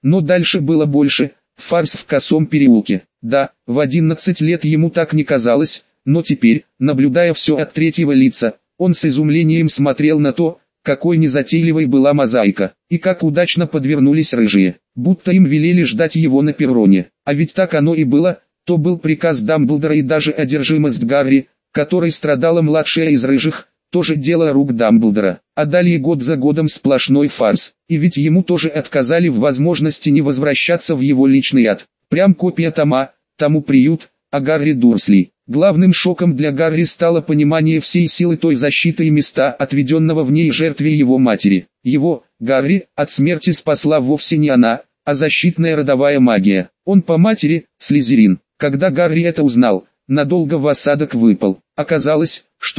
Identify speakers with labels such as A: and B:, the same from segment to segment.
A: Но дальше было больше, фарс в косом переулке. Да, в 11 лет ему так не казалось, но теперь, наблюдая все от третьего лица, он с изумлением смотрел на то, какой незатейливой была мозаика, и как удачно подвернулись рыжие, будто им велели ждать его на перроне. А ведь так оно и было, то был приказ Дамблдора, и даже одержимость Гарри, которой страдала младшая из рыжих, тоже дело рук Дамблдора. А далее год за годом сплошной фарс, и ведь ему тоже отказали в возможности не возвращаться в его личный ад. Прям копия Тома, тому приют, а Гарри Дурсли. Главным шоком для Гарри стало понимание всей силы той защиты и места, отведенного в ней жертве его матери. Его, Гарри, от смерти спасла вовсе не она, а защитная родовая магия. Он по матери, Слизерин. Когда Гарри это узнал, надолго в осадок выпал. Оказалось, что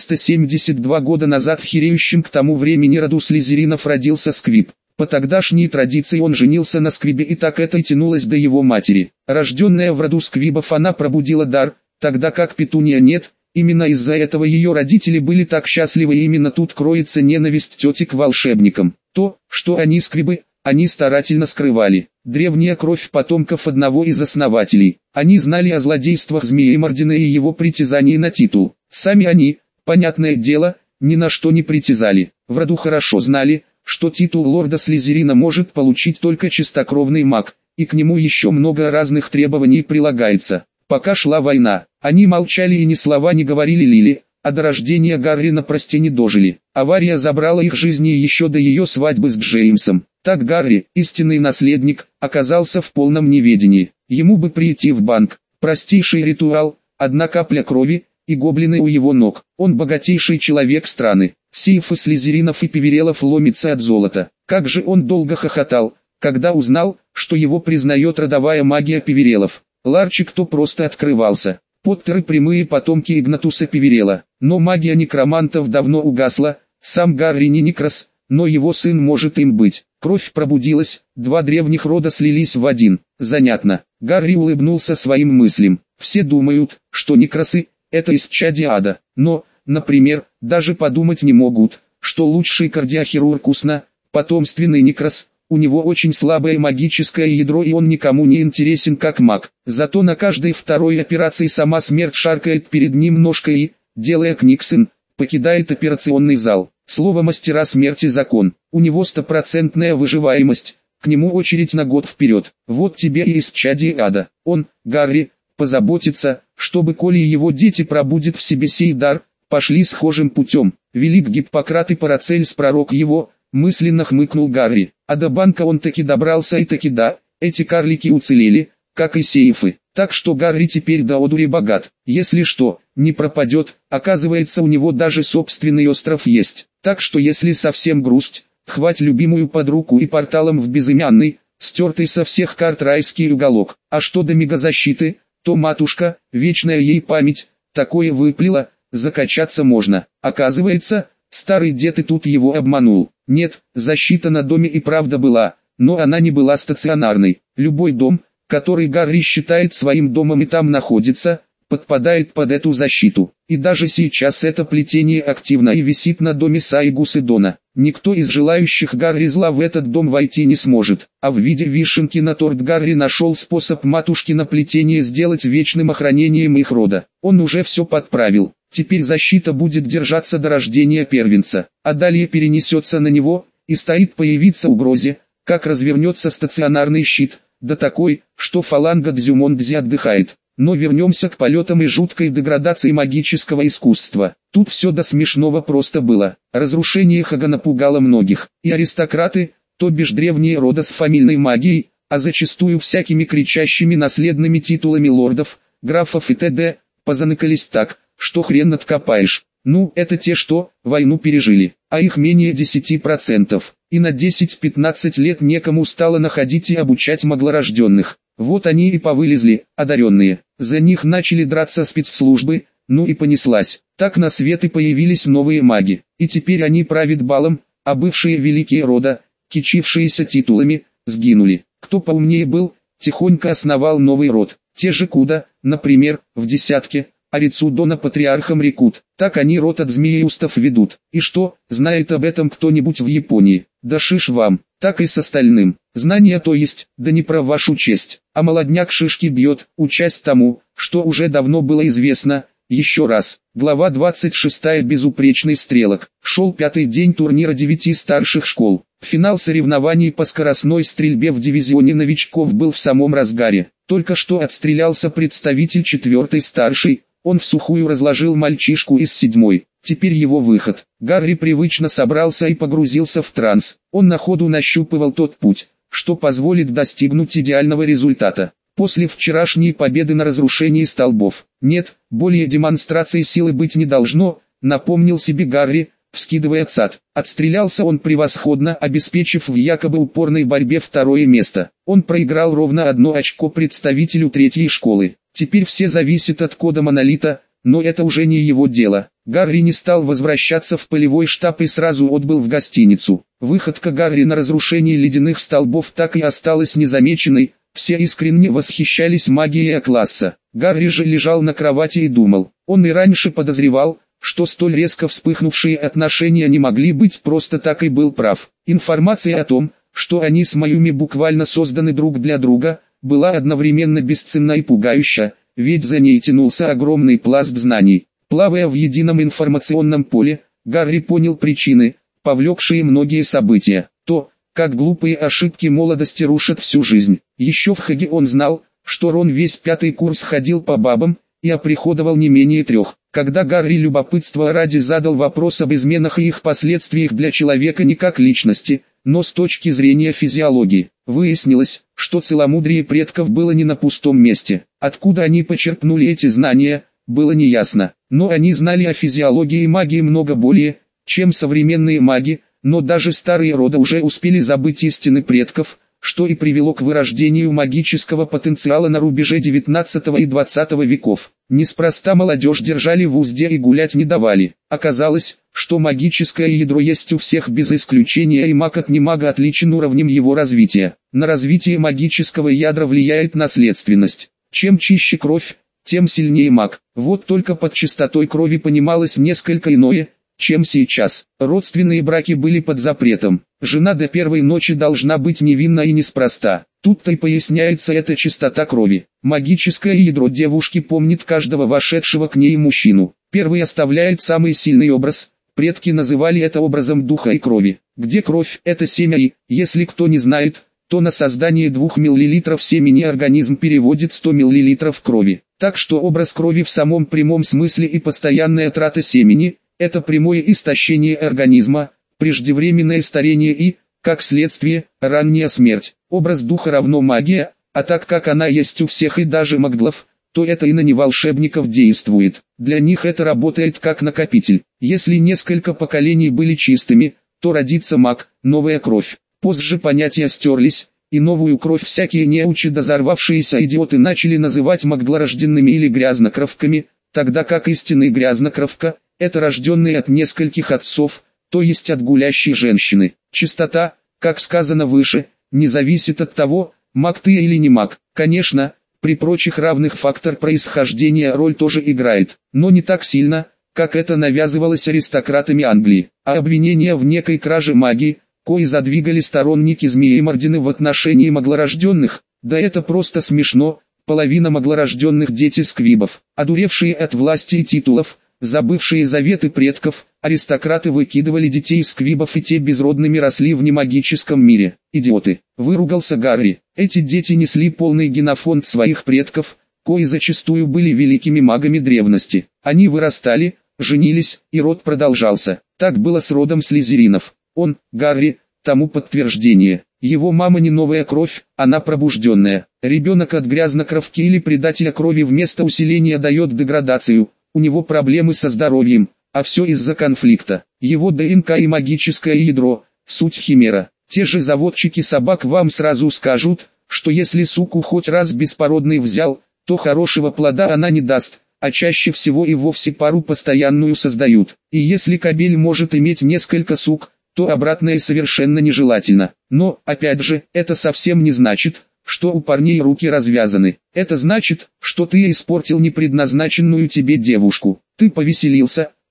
A: 472 года назад в хиреющем к тому времени роду Слизеринов родился Сквиб. По тогдашней традиции он женился на Сквибе, и так это и тянулось до его матери. Рожденная в роду Сквибов, она пробудила дар, тогда как Петуния нет. Именно из-за этого ее родители были так счастливы, и именно тут кроется ненависть тети к волшебникам. То, что они Сквибы, они старательно скрывали. Древняя кровь потомков одного из основателей. Они знали о злодействах Змеемордина и его притязании на титул. Сами они, понятное дело, ни на что не притязали. В роду хорошо знали, что титул лорда Слизерина может получить только чистокровный маг, и к нему еще много разных требований прилагается. Пока шла война, они молчали и ни слова не говорили Лили, а до рождения Гарри на прости не дожили. Авария забрала их жизни еще до ее свадьбы с Джеймсом. Так Гарри, истинный наследник, оказался в полном неведении. Ему бы прийти в банк. Простейший ритуал, одна капля крови, и гоблины у его ног. Он богатейший человек страны. Сейфы Слизеринов и Певерелов ломятся от золота. Как же он долго хохотал, когда узнал, что его признает родовая магия Певерелов. Ларчик то просто открывался. Поттеры прямые потомки Игнатуса Певерела. Но магия некромантов давно угасла. Сам Гарри не некрас, но его сын может им быть. Кровь пробудилась, два древних рода слились в один. Занятно. Гарри улыбнулся своим мыслям. Все думают, что некрасы – это исчадие ада. Но, например, даже подумать не могут, что лучший кардиохирург Усна – потомственный некрас. У него очень слабое магическое ядро, и он никому не интересен как маг. Зато на каждой второй операции сама смерть шаркает перед ним ножкой и, делая книксон, покидает операционный зал. Слово мастера смерти закон. У него 100% выживаемость. К нему очередь на год вперед. Вот тебе и исчадие ада. Он, Гарри, позаботится, чтобы коли его дети пробудят в себе сей дар, пошли схожим путем. Велик Гиппократ и Парацельс пророк его, мысленно хмыкнул Гарри. А до банка он таки добрался, и таки да, эти карлики уцелели, как и сейфы. Так что Гарри теперь до одури богат. Если что, не пропадет, оказывается, у него даже собственный остров есть. Так что если совсем грусть, хвать любимую под руку и порталом в безымянный, стертый со всех карт райский уголок. А что до мегазащиты, то матушка, вечная ей память, такое выплела, закачаться можно. Оказывается, старый дед и тут его обманул. Нет, защита на доме и правда была, но она не была стационарной. Любой дом, который Гарри считает своим домом и там находится, подпадает под эту защиту. И даже сейчас это плетение активно и висит на доме Сайгус и Дона. Никто из желающих Гарри зла в этот дом войти не сможет. А в виде вишенки на торт Гарри нашел способ матушкино плетение сделать вечным охранением их рода. Он уже все подправил. Теперь защита будет держаться до рождения первенца, а далее перенесется на него, и стоит появиться угрозе, как развернется стационарный щит, да такой, что фаланга Дзюмондзи отдыхает. Но вернемся к полетам и жуткой деградации магического искусства. Тут все до смешного просто было. Разрушение Хага напугало многих, и аристократы, то бишь древние рода с фамильной магией, а зачастую всякими кричащими наследными титулами лордов, графов и т.д., позаныкались так, что хрен откопаешь. Ну, это те, что войну пережили, а их менее 10%, и на 10-15 лет некому стало находить и обучать маглорожденных. Вот они и повылезли, одаренные. За них начали драться спецслужбы, ну и понеслась. Так на свет и появились новые маги, и теперь они правят балом, а бывшие великие рода, кичившиеся титулами, сгинули. Кто поумнее был, тихонько основал новый род. Те же Куда, например, в десятке, а Рицудона патриархом рекут. Так они род от змееустов ведут. И что, знает об этом кто-нибудь в Японии? Да шиш вам. так и с остальным. Знание то есть, да не про вашу честь, а молодняк шишки бьет, учась тому, что уже давно было известно. Еще раз. Глава 26. Безупречный стрелок. Шел 5-й день турнира 9 старших школ. Финал соревнований по скоростной стрельбе в дивизионе новичков был в самом разгаре. Только что отстрелялся представитель 4-й старшей, он всухую разложил мальчишку из 7-й. Теперь его выход. Гарри привычно собрался и погрузился в транс. Он на ходу нащупывал тот путь, что позволит достигнуть идеального результата. После вчерашней победы на разрушении столбов. Нет, более демонстрации силы быть не должно, напомнил себе Гарри, вскидывая цад. Отстрелялся он превосходно, обеспечив в якобы упорной борьбе 2-е место. Он проиграл ровно 1 очко представителю 3-й школы. Теперь все зависит от кода монолита, но это уже не его дело. Гарри не стал возвращаться в полевой штаб и сразу отбыл в гостиницу. Выходка Гарри на разрушение ледяных столбов так и осталась незамеченной. Все искренне восхищались магией А-класса. Гарри же лежал на кровати и думал. Он и раньше подозревал, что столь резко вспыхнувшие отношения не могли быть просто так, и был прав. Информация о том, что они с Майюми буквально созданы друг для друга, была одновременно бесценна и пугающа, ведь за ней тянулся огромный пласт знаний. Плавая в едином информационном поле, Гарри понял причины, повлекшие многие события. То, как глупые ошибки молодости рушат всю жизнь. Еще в Хаге он знал, что Рон весь 5-й курс ходил по бабам, и оприходовал не менее 3. Когда Гарри любопытства ради задал вопрос об изменах и их последствиях для человека не как личности, но с точки зрения физиологии, выяснилось, что целомудрие предков было не на пустом месте. Откуда они почерпнули эти знания, было неясно, но они знали о физиологии и магии много более, чем современные маги, но даже старые рода уже успели забыть истины предков, что и привело к вырождению магического потенциала на рубеже 19 и 20 веков. Неспроста молодежь держали в узде и гулять не давали. Оказалось, что магическое ядро есть у всех без исключения, и маг от немага отличен уровнем его развития. На развитие магического ядра влияет наследственность. Чем чище кровь, тем сильнее маг. Вот только под чистотой крови понималось несколько иное, чем сейчас. Родственные браки были под запретом. Жена до первой ночи должна быть невинна и неспроста. Тут-то и поясняется эта чистота крови. Магическое ядро девушки помнит каждого вошедшего к ней мужчину. Первый оставляет самый сильный образ. Предки называли это образом духа и крови. Где кровь, это семя, и, если кто не знает, то на создание 2 мл семени организм переводит 100 мл крови. Так что образ крови в самом прямом смысле и постоянная трата семени – это прямое истощение организма, преждевременное старение и, как следствие, ранняя смерть. Образ духа равно магия, а так как она есть у всех и даже маглов, то это и на неволшебников действует. Для них это работает как накопитель. Если несколько поколений были чистыми, то родится маг, новая кровь. Позже понятия стерлись, и новую кровь всякие неучи дозорвавшиеся идиоты начали называть маглорожденными или грязнокровками, тогда как истинный грязнокровка – это рожденные от нескольких отцов, то есть от гулящей женщины. Чистота, как сказано выше, не зависит от того, маг ты или не маг. Конечно, при прочих равных фактор происхождения роль тоже играет, но не так сильно, как это навязывалось аристократами Англии. А обвинения в некой краже магии, кои задвигали сторонники Змеемордины в отношении маглорожденных, да это просто смешно. Половина маглорожденных дети сквибов, одуревшие от власти и титулов, забывшие заветы предков, аристократы выкидывали детей сквибов, и те безродными росли в немагическом мире. Идиоты, выругался Гарри. Эти дети несли полный генофонд своих предков, кои зачастую были великими магами древности. Они вырастали, женились, и род продолжался. Так было с родом Слизеринов. Он, Гарри, тому подтверждение. Его мама не новая кровь, она пробужденная. Ребенок от грязнокровки или предателя крови вместо усиления дает деградацию. У него проблемы со здоровьем, а все из-за конфликта. Его ДНК и магическое ядро – суть химера. Те же заводчики собак вам сразу скажут, что если суку хоть раз беспородный взял, то хорошего плода она не даст, а чаще всего и вовсе пару постоянную создают. И если кобель может иметь несколько сук, то обратное совершенно нежелательно. Но, опять же, это совсем не значит, что у парней руки развязаны. Это значит, что ты испортил непредназначенную тебе девушку. Ты повеселился,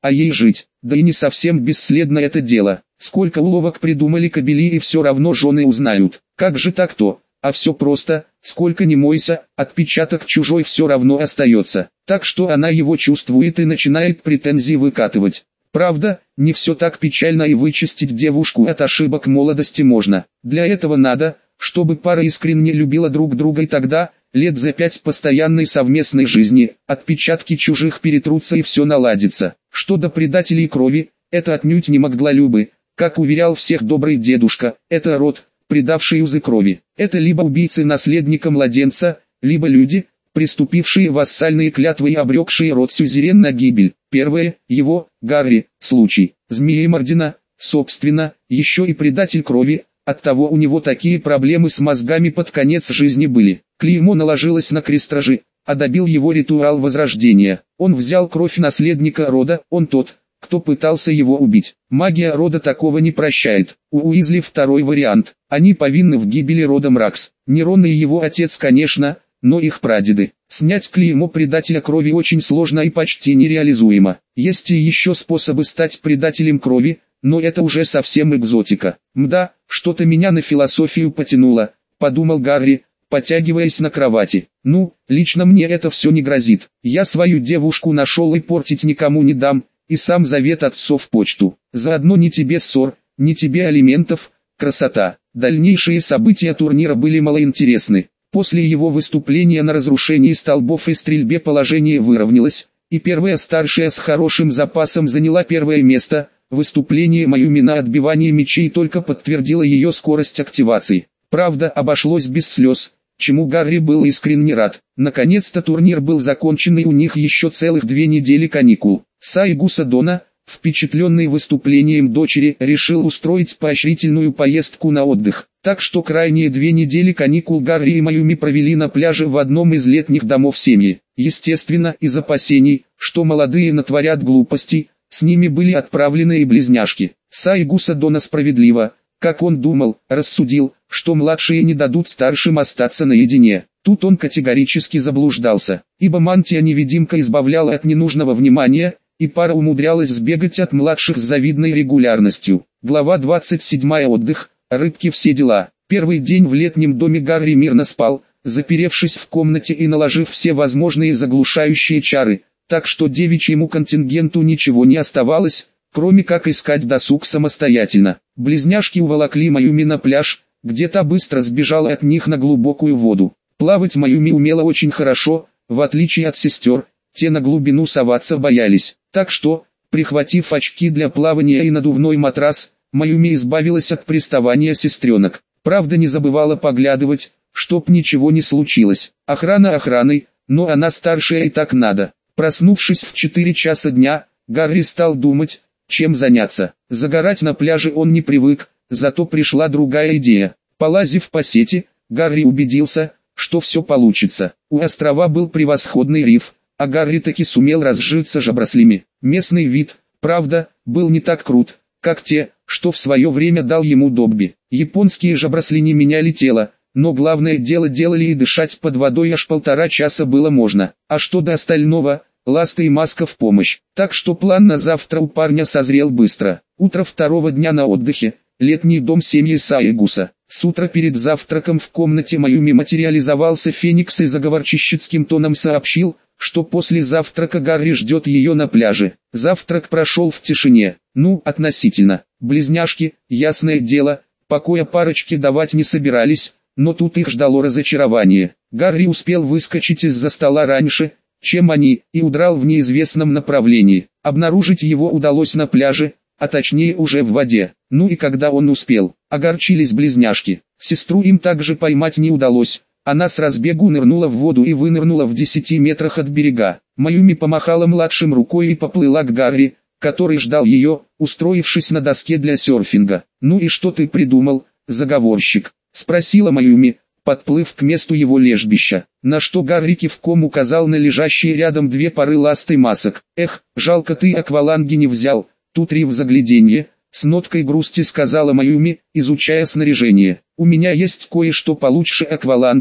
A: а ей жить. Да и не совсем бесследно это дело. Сколько уловок придумали кобели, и все равно жены узнают. Как же так-то? А все просто, сколько ни мойся, отпечаток чужой все равно остается. Так что она его чувствует и начинает претензии выкатывать. Правда, не все так печально, и вычистить девушку от ошибок молодости можно. Для этого надо, чтобы пара искренне любила друг друга, и тогда, лет за 5 постоянной совместной жизни, отпечатки чужих перетрутся и все наладится. Что до предателей крови, это отнюдь не Магдалюбы, как уверял всех добрый дедушка, это род, предавший узы крови. Это либо убийцы наследника младенца, либо люди, приступившие вассальные клятвы и обрекшие род сюзерен на гибель. Первое, его, Гарри, случай. Змеемордина, собственно, еще и предатель крови, оттого у него такие проблемы с мозгами под конец жизни были. Клеймо наложилось на крестражи, а добил его ритуал возрождения. Он взял кровь наследника рода, он тот, кто пытался его убить. Магия рода такого не прощает. У Уизли второй вариант. Они повинны в гибели рода Мракс. Не Рон и его отец, конечно, но их прадеды. Снять клеймо предателя крови очень сложно и почти нереализуемо. Есть и еще способы стать предателем крови, но это уже совсем экзотика. Мда, что-то меня на философию потянуло, подумал Гарри, потягиваясь на кровати. Ну, лично мне это все не грозит. Я свою девушку нашел и портить никому не дам, и сам завет отцов в почту. Заодно ни тебе ссор, ни тебе алиментов, красота. Дальнейшие события турнира были малоинтересны. После его выступления на разрушении столбов и стрельбе положение выровнялось, и первая старшая с хорошим запасом заняла первое место. Выступление Маюми на отбивании мячей только подтвердило ее скорость активации. Правда, обошлось без слез, чему Гарри был искренне рад. Наконец-то турнир был закончен, и у них еще целых 2 недели каникул. Сайгуса Дона, впечатленный выступлением дочери, решил устроить поощрительную поездку на отдых. Так что крайние 2 недели каникул Гарри и Маюми провели на пляже в одном из летних домов семьи. Естественно, из опасений, что молодые натворят глупостей, с ними были отправлены и близняшки. Сайгуса Дона справедливо, как он думал, рассудил, что младшие не дадут старшим остаться наедине. Тут он категорически заблуждался, ибо мантия-невидимка избавляла от ненужного внимания, и пара умудрялась сбегать от младших с завидной регулярностью. Глава 27. Отдых, рыбки, все дела. Первый день в летнем доме Гарри мирно спал, заперевшись в комнате и наложив все возможные заглушающие чары, так что девичьему контингенту ничего не оставалось, кроме как искать досуг самостоятельно. Близняшки уволокли Маюми на пляж, где та быстро сбежала от них на глубокую воду. Плавать Маюми умела очень хорошо, в отличие от сестер, те на глубину соваться боялись. Так что, прихватив очки для плавания и надувной матрас, Маюми избавилась от приставания сестренок. Правда, не забывала поглядывать, чтоб ничего не случилось. Охрана охраной, но она старшая и так надо. Проснувшись в 4 часа дня, Гарри стал думать, чем заняться. Загорать на пляже он не привык, зато пришла другая идея. Полазив по сети, Гарри убедился, что все получится. У острова был превосходный риф, а Гарри таки сумел разжиться жабраслями. Местный вид, правда, был не так крут, как те, что в свое время дал ему Добби. Японские жабрасли не меняли тело, но главное дело делали, и дышать под водой аж 1,5 часа было можно. А что до остального, ласты и маска в помощь. Так что план на завтра у парня созрел быстро. Утро второго дня на отдыхе, летний дом семьи Сайгуса. С утра перед завтраком в комнате Маюми материализовался Феникс и заговорчищецким тоном сообщил, что после завтрака Гарри ждет ее на пляже. Завтрак прошел в тишине, относительно. Близняшки, ясное дело, покоя парочке давать не собирались, но тут их ждало разочарование. Гарри успел выскочить из-за стола раньше, чем они, и удрал в неизвестном направлении. Обнаружить его удалось на пляже, а точнее уже в воде. И когда он успел, огорчились близняшки. Сестру им также поймать не удалось. Она с разбегу нырнула в воду и вынырнула в 10 метрах от берега. Маюми помахала младшим рукой и поплыла к Гарри, который ждал ее, устроившись на доске для серфинга. «Ну и что ты придумал, заговорщик?» — спросила Маюми, подплыв к месту его лежбища. На что Гарри кивком указал на лежащие рядом 2 пары ласты масок. «Эх, жалко ты акваланги не взял, тут риф загляденье», — с ноткой грусти сказала Маюми, изучая снаряжение. «У меня есть кое-что получше акваланга», —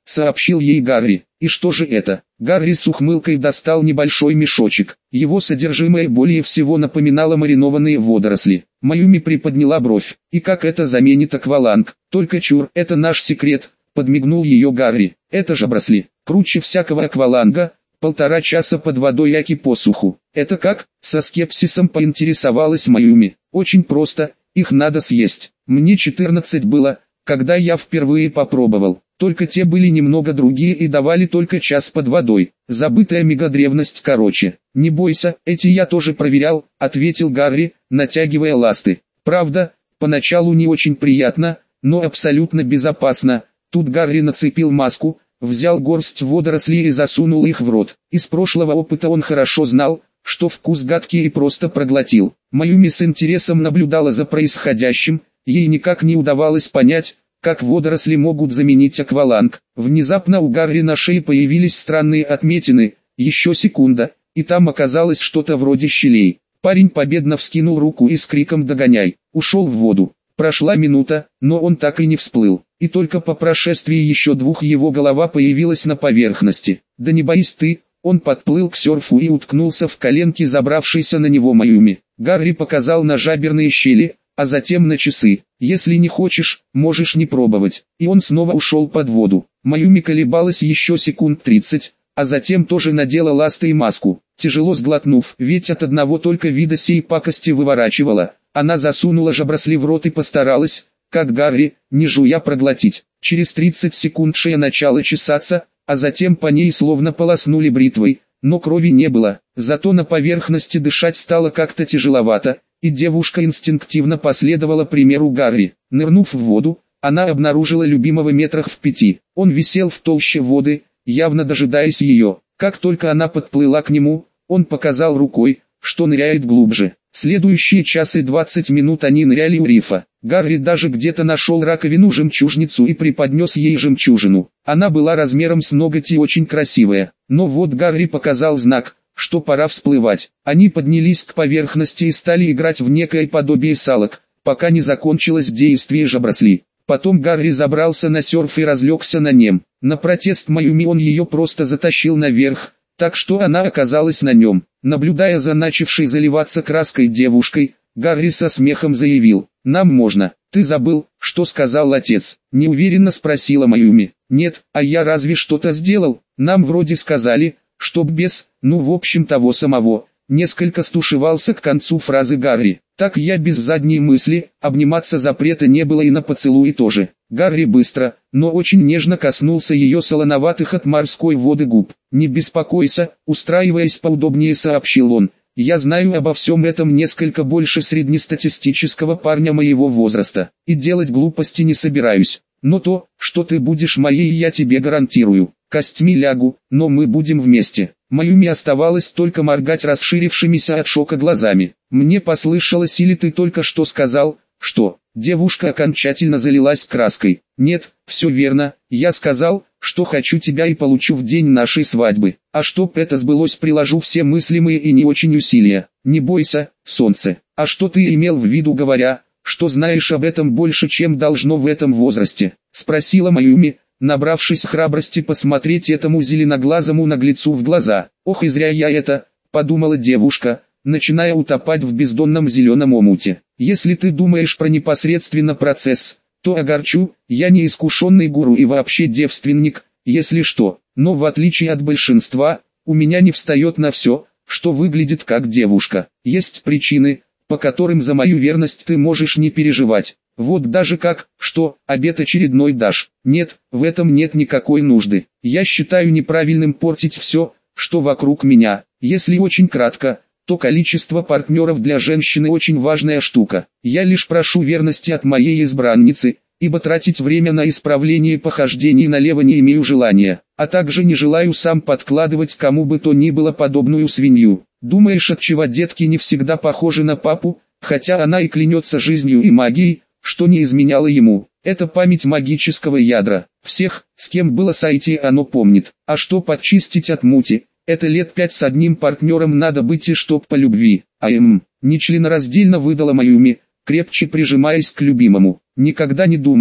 A: сообщил ей Гарри. И что же это? Гарри с ухмылкой достал небольшой мешочек. Его содержимое более всего напоминало маринованные водоросли. Майюми приподняла бровь. И как это заменит акваланг? Только чур, это наш секрет, подмигнул ее Гарри. Это же бросли. Круче всякого акваланга. 1,5 часа под водой яки по суху. Это как? Со скепсисом поинтересовалась Майюми. Очень просто, их надо съесть. Мне 14 было, когда я впервые попробовал. Только те были немного другие и давали только час под водой. Забытая мегадревность короче. Не бойся, эти я тоже проверял, ответил Гарри, натягивая ласты. Правда, поначалу не очень приятно, но абсолютно безопасно. Тут Гарри нацепил маску, взял горсть водорослей и засунул их в рот. Из прошлого опыта он хорошо знал, что вкус гадкий и просто проглотил. Майюми с интересом наблюдала за происходящим, ей никак не удавалось понять, как водоросли могут заменить акваланг. Внезапно у Гарри на шее появились странные отметины, еще секунда, и там оказалось что-то вроде щелей. Парень победно вскинул руку и с криком «Догоняй!» ушел в воду. Прошла минута, но он так и не всплыл, и только по прошествии еще 2 его голова появилась на поверхности. «Да не боись ты!» Он подплыл к серфу и уткнулся в коленки забравшейся на него Майюми. Гарри показал на жаберные щели, а затем на часы. «Если не хочешь, можешь не пробовать». И он снова ушел под воду. Майюми колебалась еще секунд 30, а затем тоже надела ласты и маску. Тяжело сглотнув, ведь от одного только вида сей пакости выворачивала, она засунула жабросли в рот и постаралась, как Гарри, не жуя проглотить. Через 30 секунд шея начала чесаться, а затем по ней словно полоснули бритвой, но крови не было. Зато на поверхности дышать стало как-то тяжеловато, и девушка инстинктивно последовала примеру Гарри. Нырнув в воду, она обнаружила любимого метрах в 5. Он висел в толще воды, явно дожидаясь ее. Как только она подплыла к нему, он показал рукой, что ныряет глубже. Следующие час и 20 минут они ныряли у рифа. Гарри даже где-то нашел раковину-жемчужницу и преподнес ей жемчужину. Она была размером с ноготь и очень красивая. Но вот Гарри показал знак, что пора всплывать. Они поднялись к поверхности и стали играть в некое подобие салок, пока не закончилось действие жабросли. Потом Гарри забрался на серф и разлегся на нем. На протест Майюми он ее просто затащил наверх, так что она оказалась на нем. Наблюдая за начавшей заливаться краской девушкой, Гарри со смехом заявил: «Нам можно». «Ты забыл, что сказал отец?» — неуверенно спросила Майюми. «Нет, а я разве что-то сделал? Нам вроде сказали, чтоб без, ну в общем того самого». Несколько стушевался к концу фразы Гарри. «Так я без задней мысли, обниматься запрета не было и на поцелуи тоже». Гарри быстро, но очень нежно коснулся ее солоноватых от морской воды губ. «Не беспокойся», устраиваясь поудобнее, сообщил он. «Я знаю обо всем этом несколько больше среднестатистического парня моего возраста, и делать глупости не собираюсь. Но то, что ты будешь моей, я тебе гарантирую. Костьми лягу, но мы будем вместе». Майюми оставалось только моргать расширившимися от шока глазами. «Мне послышалось, или ты только что сказал, что...» Девушка окончательно залилась краской. «Нет, все верно, я сказал, что хочу тебя и получу в день нашей свадьбы. А чтоб это сбылось, приложу все мыслимые и не очень усилия. Не бойся, солнце. А что ты имел в виду, говоря, что знаешь об этом больше, чем должно в этом возрасте?» Спросила Майюми, набравшись храбрости посмотреть этому зеленоглазому наглецу в глаза. «Ох, и зря я это», — подумала девушка, начиная утопать в бездонном зеленом омуте. «Если ты думаешь про непосредственно процесс, то огорчу, я не искушенный гуру и вообще девственник, если что, но в отличие от большинства, у меня не встает на все, что выглядит как девушка. Есть причины, по которым за мою верность ты можешь не переживать. Вот даже как, что, обет очередной дашь. Нет, в этом нет никакой нужды. Я считаю неправильным портить все, что вокруг меня. Если очень кратко, то количество партнеров для женщины очень важная штука. Я лишь прошу верности от моей избранницы, ибо тратить время на исправление похождений налево не имею желания, а также не желаю сам подкладывать кому бы то ни было подобную свинью. Думаешь, отчего детки не всегда похожи на папу, хотя она и клянется жизнью и магией, что не изменяло ему. Это память магического ядра. Всех, с кем было сойти, оно помнит. А что подчистить от мути, это лет 5 с одним партнером надо быть и чтоб по любви. Нечленораздельно выдала Майюми, крепче прижимаясь к любимому. Никогда не думала,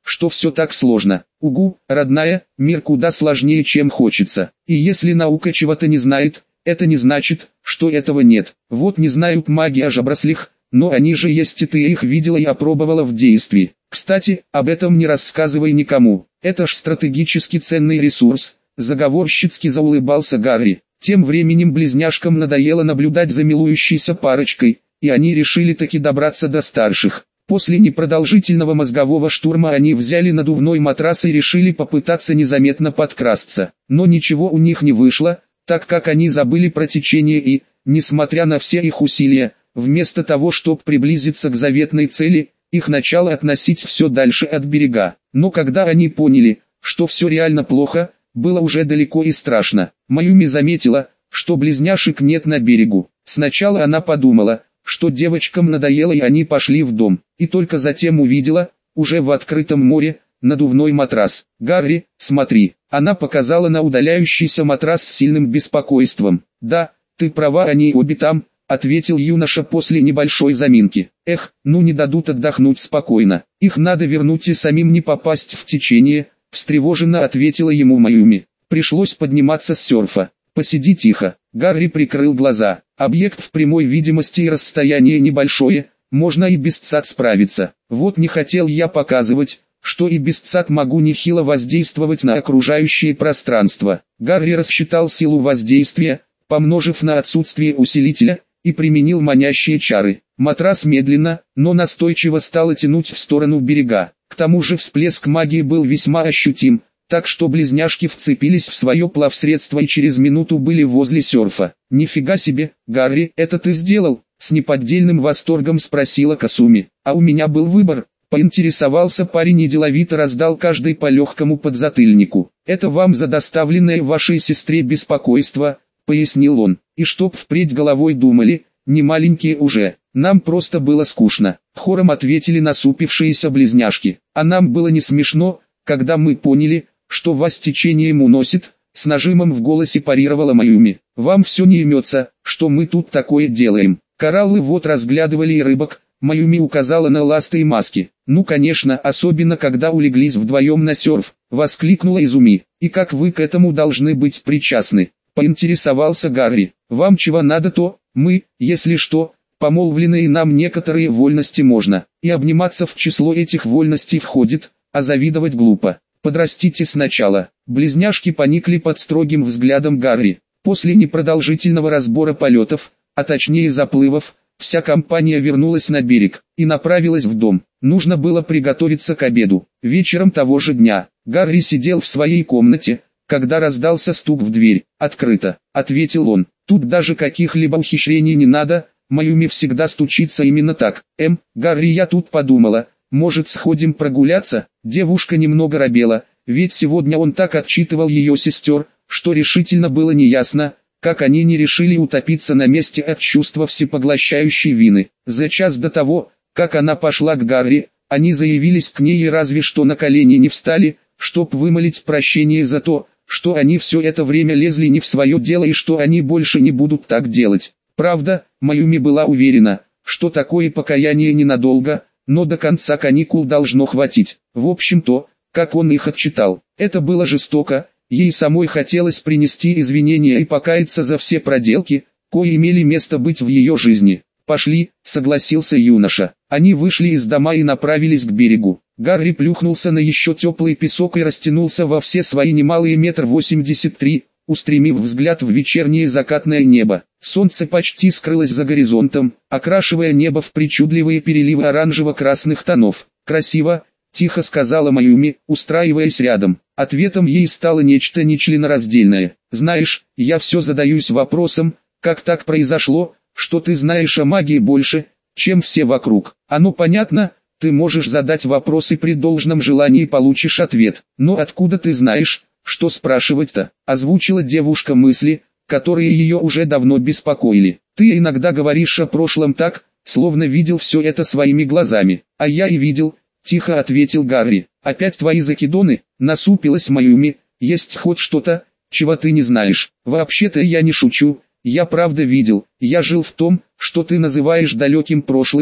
A: что все так сложно. Угу, родная, мир куда сложнее, чем хочется. И если наука чего-то не знает, это не значит, что этого нет. Вот не знают маги о жаброслих, но они же есть, и ты их видела и опробовала в действии. Кстати, об этом не рассказывай никому. Это ж стратегически ценный ресурс. Заговорщицки заулыбался Гарри. Тем временем близняшкам надоело наблюдать за милующейся парочкой, и они решили таки добраться до старших. После непродолжительного мозгового штурма они взяли надувной матрас и решили попытаться незаметно подкрасться. Но ничего у них не вышло, так как они забыли про течение и, несмотря на все их усилия, вместо того, чтобы приблизиться к заветной цели, их начало относить все дальше от берега. Но когда они поняли, что все реально плохо, было уже далеко и страшно. Маюми заметила, что близняшек нет на берегу. Сначала она подумала, что девочкам надоело, и они пошли в дом. И только затем увидела, уже в открытом море, надувной матрас. «Гарри, смотри!» Она показала на удаляющийся матрас с сильным беспокойством. «Да, ты права, они обе там», — ответил юноша после небольшой заминки. «Эх, ну не дадут отдохнуть спокойно. Их надо вернуть и самим не попасть в течение», — встревоженно ответила ему Маюми. Пришлось подниматься с серфа. «Посиди тихо». Гарри прикрыл глаза. Объект в прямой видимости и расстояние небольшое, можно и без ЦАД справиться. Вот не хотел я показывать, что и без ЦАД могу нехило воздействовать на окружающее пространство. Гарри рассчитал силу воздействия, помножив на отсутствие усилителя, и применил манящие чары. Матрас медленно, но настойчиво стало тянуть в сторону берега. К тому же всплеск магии был весьма ощутим, так что близняшки вцепились в свое плавсредство и через минуту были возле серфа. «Нифига себе, Гарри, это ты сделал?» — с неподдельным восторгом спросила Касуми. «А у меня был выбор», — поинтересовался парень и деловито раздал каждый по легкому подзатыльнику. «Это вам за доставленное вашей сестре беспокойство», — пояснил он. «И чтоб впредь головой думали, не маленькие уже, нам просто было скучно», — хором ответили насупившиеся близняшки. «А нам было не смешно, когда мы поняли, что вас течением уносит», — с нажимом в голосе парировала Маюми. «Вам все не имется, что мы тут такое делаем. Кораллы вот разглядывали и рыбок», — Маюми указала на ласты и маски. «Ну конечно, особенно когда улеглись вдвоем на серф», — воскликнула Изуми. «И как вы к этому должны быть причастны?» — поинтересовался Гарри. «Вам чего надо, то мы, если что, помолвленные, нам некоторые вольности можно, и обниматься в число этих вольностей входит, а завидовать глупо. Подрастите сначала». Близняшки поникли под строгим взглядом Гарри. После непродолжительного разбора полетов, а точнее заплывов, вся компания вернулась на берег и направилась в дом. Нужно было приготовиться к обеду. Вечером того же дня Гарри сидел в своей комнате, когда раздался стук в дверь. «Открыто», — ответил он. «Тут даже каких-либо ухищрений не надо, Маюми всегда стучится именно так». Гарри, я тут подумала, может сходим прогуляться?» Девушка немного робела, ведь сегодня он так отчитывал ее сестер, что решительно было неясно, как они не решили утопиться на месте от чувства всепоглощающей вины. За час до того, как она пошла к Гарри, они заявились к ней и разве что на колени не встали, чтоб вымолить прощение за то, что они все это время лезли не в свое дело и что они больше не будут так делать. Правда, Маюми была уверена, что такое покаяние ненадолго, но до конца каникул должно хватить. В общем-то, как он их отчитал, это было жестоко, ей самой хотелось принести извинения и покаяться за все проделки, кои имели место быть в ее жизни. «Пошли», — согласился юноша. Они вышли из дома и направились к берегу. Гарри плюхнулся на еще теплый песок и растянулся во все свои немалые 1,83 м, устремив взгляд в вечернее закатное небо. Солнце почти скрылось за горизонтом, окрашивая небо в причудливые переливы оранжево-красных тонов. «Красиво», — тихо сказала Маюми, устраиваясь рядом. Ответом ей стало нечто нечленораздельное. «Знаешь, я все задаюсь вопросом, как так произошло, что ты знаешь о магии больше, чем все вокруг. Оно понятно, ты можешь задать вопрос и при должном желании получишь ответ. Но откуда ты знаешь, что спрашивать-то?» Озвучила девушка мысли, которые ее уже давно беспокоили. «Ты иногда говоришь о прошлом так, словно видел все это своими глазами». «А я и видел», — тихо ответил Гарри. «Опять твои закидоны?» — насупилась Маюми. «Есть хоть что-то, чего ты не знаешь?» «Вообще-то я не шучу, я правда видел. Я жил в том, что ты называешь далеким прошлым,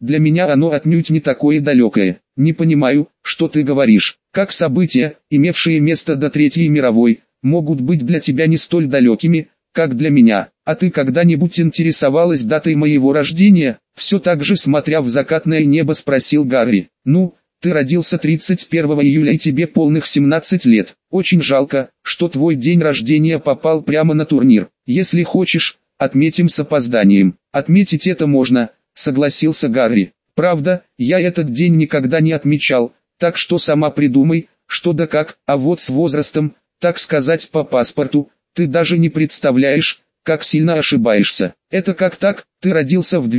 A: для меня оно отнюдь не такое далекое. Не понимаю, что ты говоришь. Как события, имевшие место до Третьей мировой, могут быть для тебя не столь далекими, как для меня. А ты когда-нибудь интересовалась датой моего рождения? Все так же смотря в закатное небо спросил Гарри. Ну, ты родился 31 июля и тебе полных 17 лет. Очень жалко, что твой день рождения попал прямо на турнир. Если хочешь, отметим с опозданием. Отметить это можно, согласился Гарри. Правда, я этот день никогда не отмечал, так что сама придумай, что да как, а вот с возрастом, так сказать по паспорту, ты даже не представляешь, как сильно ошибаешься. Это как так? Ты родился в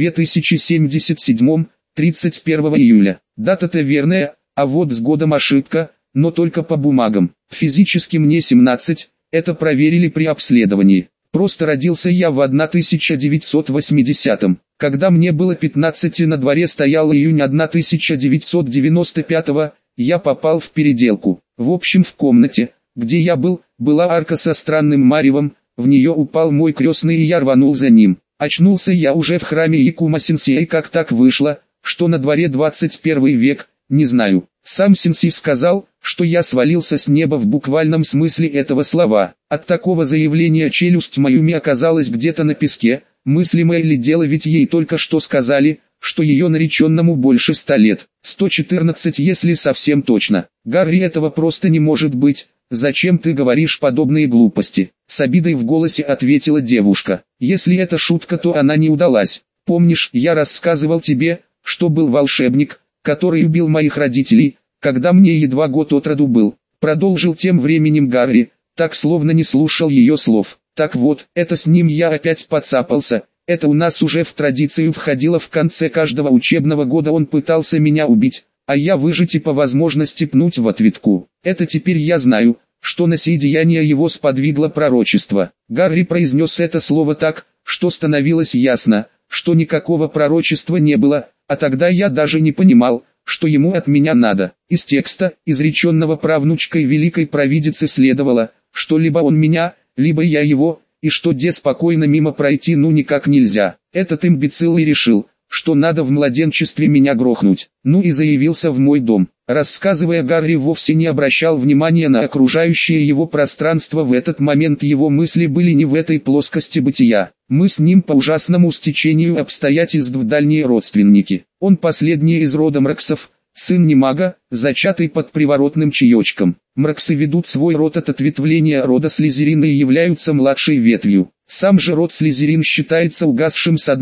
A: 2077, 31 июля. Дата-то верная, а вот с годом ошибка, но только по бумагам. Физически мне 17, это проверили при обследовании. Просто родился я в 1980-м. Когда мне было 15 и на дворе стоял июнь 1995-го, я попал в переделку. В общем, в комнате, где я был, была арка со странным маревом, в нее упал мой крестный и я рванул за ним. Очнулся я уже в храме Якума-сенсей, и как так вышло, что на дворе 21 век, не знаю. Сам сенсей сказал, что я свалился с неба в буквальном смысле этого слова. От такого заявления челюсть Маюми оказалась где-то на песке. Мыслимое ли дело, ведь ей только что сказали, что ее нареченному больше 100 лет. 114, если совсем точно. Гарри, этого просто не может быть. Зачем ты говоришь подобные глупости? С обидой в голосе ответила девушка. Если это шутка, то она не удалась. Помнишь, я рассказывал тебе, что был волшебник, который убил моих родителей, когда мне едва год от роду был. Продолжил тем временем Гарри, так словно не слушал ее слов. Так вот, это с ним я опять подцапался. Это у нас уже в традицию входило, в конце каждого учебного года он пытался меня убить, а я выжить и по возможности пнуть в ответку. Это теперь я знаю, что на сие деяние его сподвигло пророчество. Гарри произнес это слово так, что становилось ясно, что никакого пророчества не было, а тогда я даже не понимал, что ему от меня надо. Из текста, изреченного правнучкой великой провидицы, следовало, что либо он меня, либо я его, и что де спокойно мимо пройти ну никак нельзя. Этот имбецил и решил, что надо в младенчестве меня грохнуть. Ну и заявился в мой дом. Рассказывая, Гарри вовсе не обращал внимания на окружающее его пространство. В этот момент его мысли были не в этой плоскости бытия. Мы с ним по ужасному стечению обстоятельств дальние родственники. Он последний из рода Мраксов, сын немага, зачатый под приворотным чаечком. Мраксы ведут свой род от ответвления рода Слизерина и являются младшей ветвью. Сам же род Слизерин считается угасшим с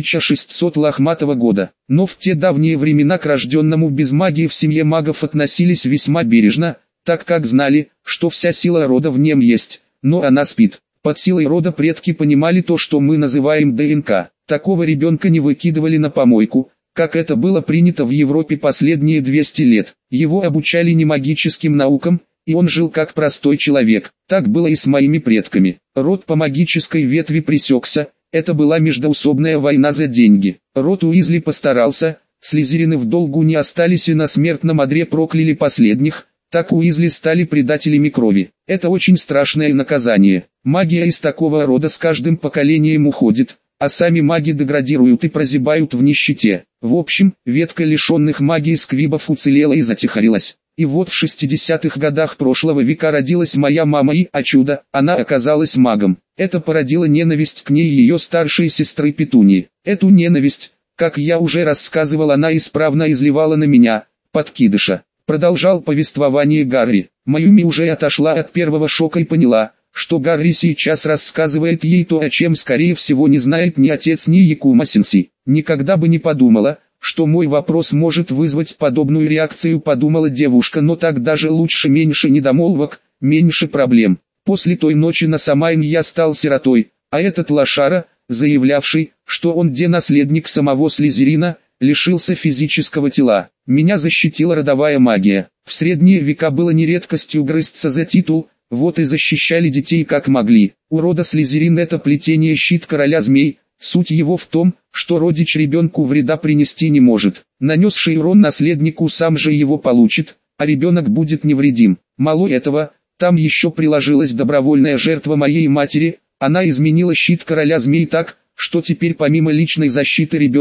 A: 1600 лохматого года. Но в те давние времена к рожденному без магии в семье магов относились весьма бережно, так как знали, что вся сила рода в нем есть, но она спит. Под силой рода предки понимали то, что мы называем ДНК. Такого ребенка не выкидывали на помойку, как это было принято в Европе последние 200 лет. Его обучали не магическим наукам, и он жил как простой человек. Так было и с моими предками. Род по магической ветви пресекся, это была междоусобная война за деньги. Род Уизли постарался, Слизерины в долгу не остались и на смертном одре прокляли последних, так Уизли стали предателями крови. Это очень страшное наказание. Магия из такого рода с каждым поколением уходит, а сами маги деградируют и прозябают в нищете. В общем, ветка лишенных магии сквибов уцелела и затихарилась. И вот в 60-х годах прошлого века родилась моя мама и, о чудо, она оказалась магом. Это породило ненависть к ней ее старшей сестры Петуньи. Эту ненависть, как я уже рассказывал, она исправно изливала на меня, подкидыша. Продолжал повествование Гарри. Маюми уже отошла от первого шока и поняла, что Гарри сейчас рассказывает ей то, о чем скорее всего не знает ни отец, ни Якума-сенсей. Никогда бы не подумала, что мой вопрос может вызвать подобную реакцию, подумала девушка, но так даже лучше, меньше недомолвок, меньше проблем. После той ночи на Самайн я стал сиротой, а этот лошара, заявлявший, что он наследник самого Слизерина, лишился физического тела. Меня защитила родовая магия. В средние века было не редкостью грызться за титул, вот и защищали детей как могли. У рода Слизерин это плетение щит короля змей. Суть его в том, что родич ребенку вреда принести не может. Нанесший урон наследнику сам же его получит, а ребенок будет невредим. Мало этого, там еще приложилась добровольная жертва моей матери. Она изменила щит короля змей так, что теперь помимо личной защиты ребенка,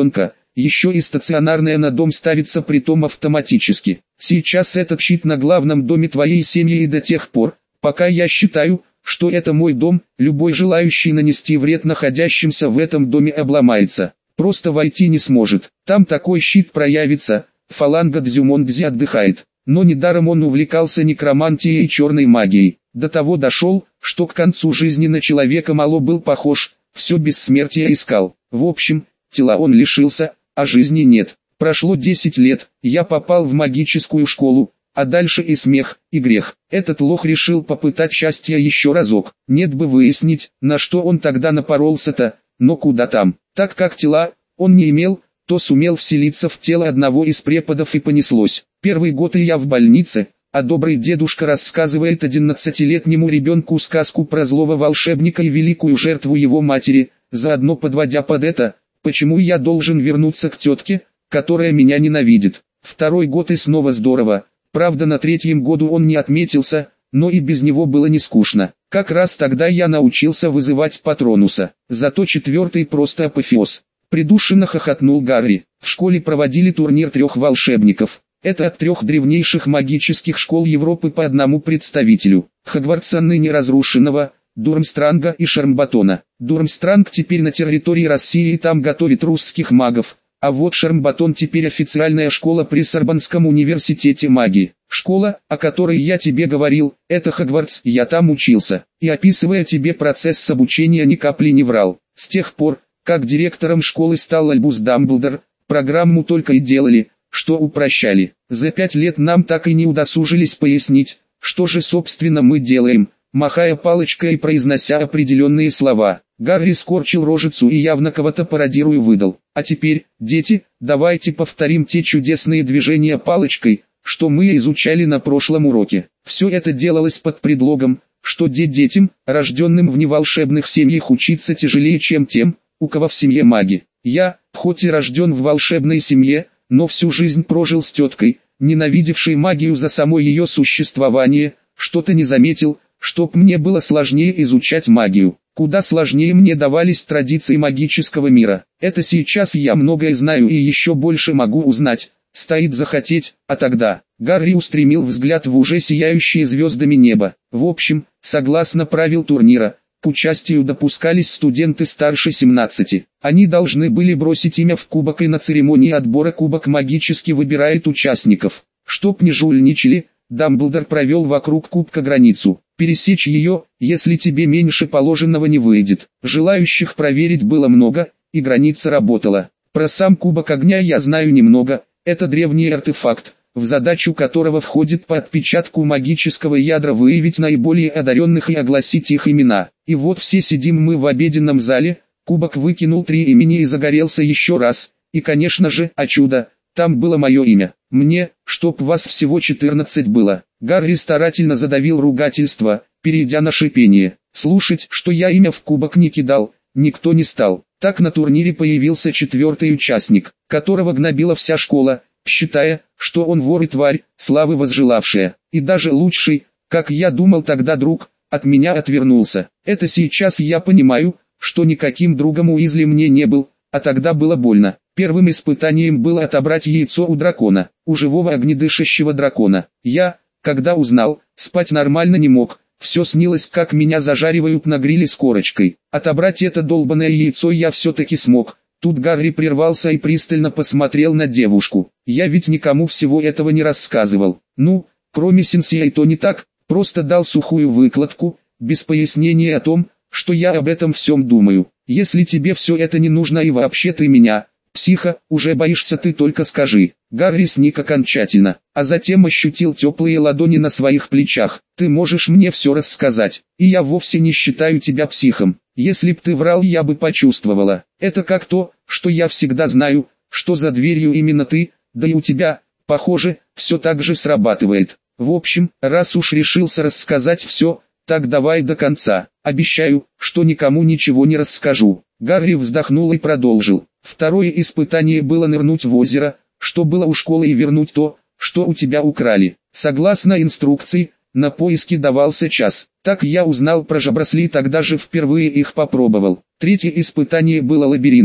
A: еще и стационарная на дом ставится, притом автоматически. Сейчас этот щит на главном доме твоей семьи, и до тех пор, пока я считаю, что это мой дом, любой желающий нанести вред находящимся в этом доме обломается. Просто войти не сможет. Там такой щит проявится, фаланга Дзюмонгзи отдыхает. Но недаром он увлекался некромантией и черной магией. До того дошел, что к концу жизни на человека мало был похож, все бессмертие искал. В общем, тела он лишился, а жизни нет. Прошло 10 лет, я попал в магическую школу, а дальше и смех, и грех. Этот лох решил попытать счастья еще разок. Нет бы выяснить, на что он тогда напоролся-то, но куда там. Так как тела он не имел, то сумел вселиться в тело одного из преподов, и понеслось. Первый год и я в больнице, а добрый дедушка рассказывает 11-летнему ребенку сказку про злого волшебника и великую жертву его матери, заодно подводя под это, почему я должен вернуться к тетке, которая меня ненавидит. Второй год и снова здорово, правда на третьем году он не отметился, но и без него было не скучно. Как раз тогда я научился вызывать Патронуса, зато четвертый просто апофеоз. Придушенно хохотнул Гарри. В школе проводили турнир 3 волшебников. Это от 3 древнейших магических школ Европы по одному представителю. Хогвартса ныне разрушенного, Дурмстранга и Шармбатона. Дурмстранг теперь на территории России и там готовит русских магов. А вот Шармбатон теперь официальная школа при Сорбонском университете магии. Школа, о которой я тебе говорил, это Хогвартс, я там учился. И описывая тебе процесс обучения, ни капли не врал. С тех пор, как директором школы стал Альбус Дамблдор, программу только и делали, что упрощали. За 5 лет нам так и не удосужились пояснить, что же собственно мы делаем, махая палочкой и произнося определенные слова. Гарри скорчил рожицу и явно кого-то пародируя выдал. А теперь, дети, давайте повторим те чудесные движения палочкой, что мы изучали на прошлом уроке. Все это делалось под предлогом, что детям, рожденным в неволшебных семьях, учиться тяжелее, чем тем, у кого в семье маги. Я, хоть и рожден в волшебной семье, но всю жизнь прожил с теткой, ненавидевшей магию за само ее существование, что-то не заметил, чтоб мне было сложнее изучать магию. Куда сложнее мне давались традиции магического мира. Это сейчас я многое знаю и еще больше могу узнать, стоит захотеть, а тогда... Гарри устремил взгляд в уже сияющее звездами небо. В общем, согласно правил турнира, к участию допускались студенты старше 17. Они должны были бросить имя в кубок, и на церемонии отбора кубок магически выбирает участников. Чтоб не жульничали, Дамблдор провел вокруг кубка границу. Пересечь ее, если тебе меньше положенного, не выйдет. Желающих проверить было много, и граница работала. Про сам кубок огня я знаю немного. Это древний артефакт, в задачу которого входит по отпечатку магического ядра выявить наиболее одаренных и огласить их имена. И вот все сидим мы в обеденном зале, кубок выкинул 3 имени и загорелся еще раз. И конечно же, о чудо, там было мое имя. Мне, чтоб вас всего 14 было. Гарри старательно задавил ругательство, перейдя на шипение. Слушать, что я имя в кубок не кидал, никто не стал. Так на турнире появился 4-й участник, которого гнобила вся школа, считая, что он вор и тварь, славы возжелавшая. И даже лучший, как я думал тогда, друг, от меня отвернулся. Это сейчас я понимаю, что никаким другом Уизли мне не был, а тогда было больно. Первым испытанием было отобрать яйцо у дракона, у живого огнедышащего дракона. Я, когда узнал, спать нормально не мог. Все снилось, как меня зажаривают на гриле с корочкой. Отобрать это долбаное яйцо я все-таки смог. Тут Гарри прервался и пристально посмотрел на девушку. Я ведь никому всего этого не рассказывал. Ну, кроме сенсей, то не так, просто дал сухую выкладку, без пояснения о том, что я об этом всем думаю. Если тебе все это не нужно и вообще ты меня, психа, уже боишься, ты только скажи. Гарри сник окончательно, а затем ощутил теплые ладони на своих плечах. Ты можешь мне все рассказать, и я вовсе не считаю тебя психом. Если б ты врал, я бы почувствовала. Это как то, что я всегда знаю, что за дверью именно ты, да и у тебя, похоже, все так же срабатывает. В общем, раз уж решился рассказать все, так давай до конца. Обещаю, что никому ничего не расскажу. Гарри вздохнул и продолжил. Второе испытание было нырнуть в озеро, что было у школы, и вернуть то, что у тебя украли. Согласно инструкции, на поиски давался час. Так я узнал про жабросли, тогда же впервые их попробовал. Третье испытание было лабиринтом,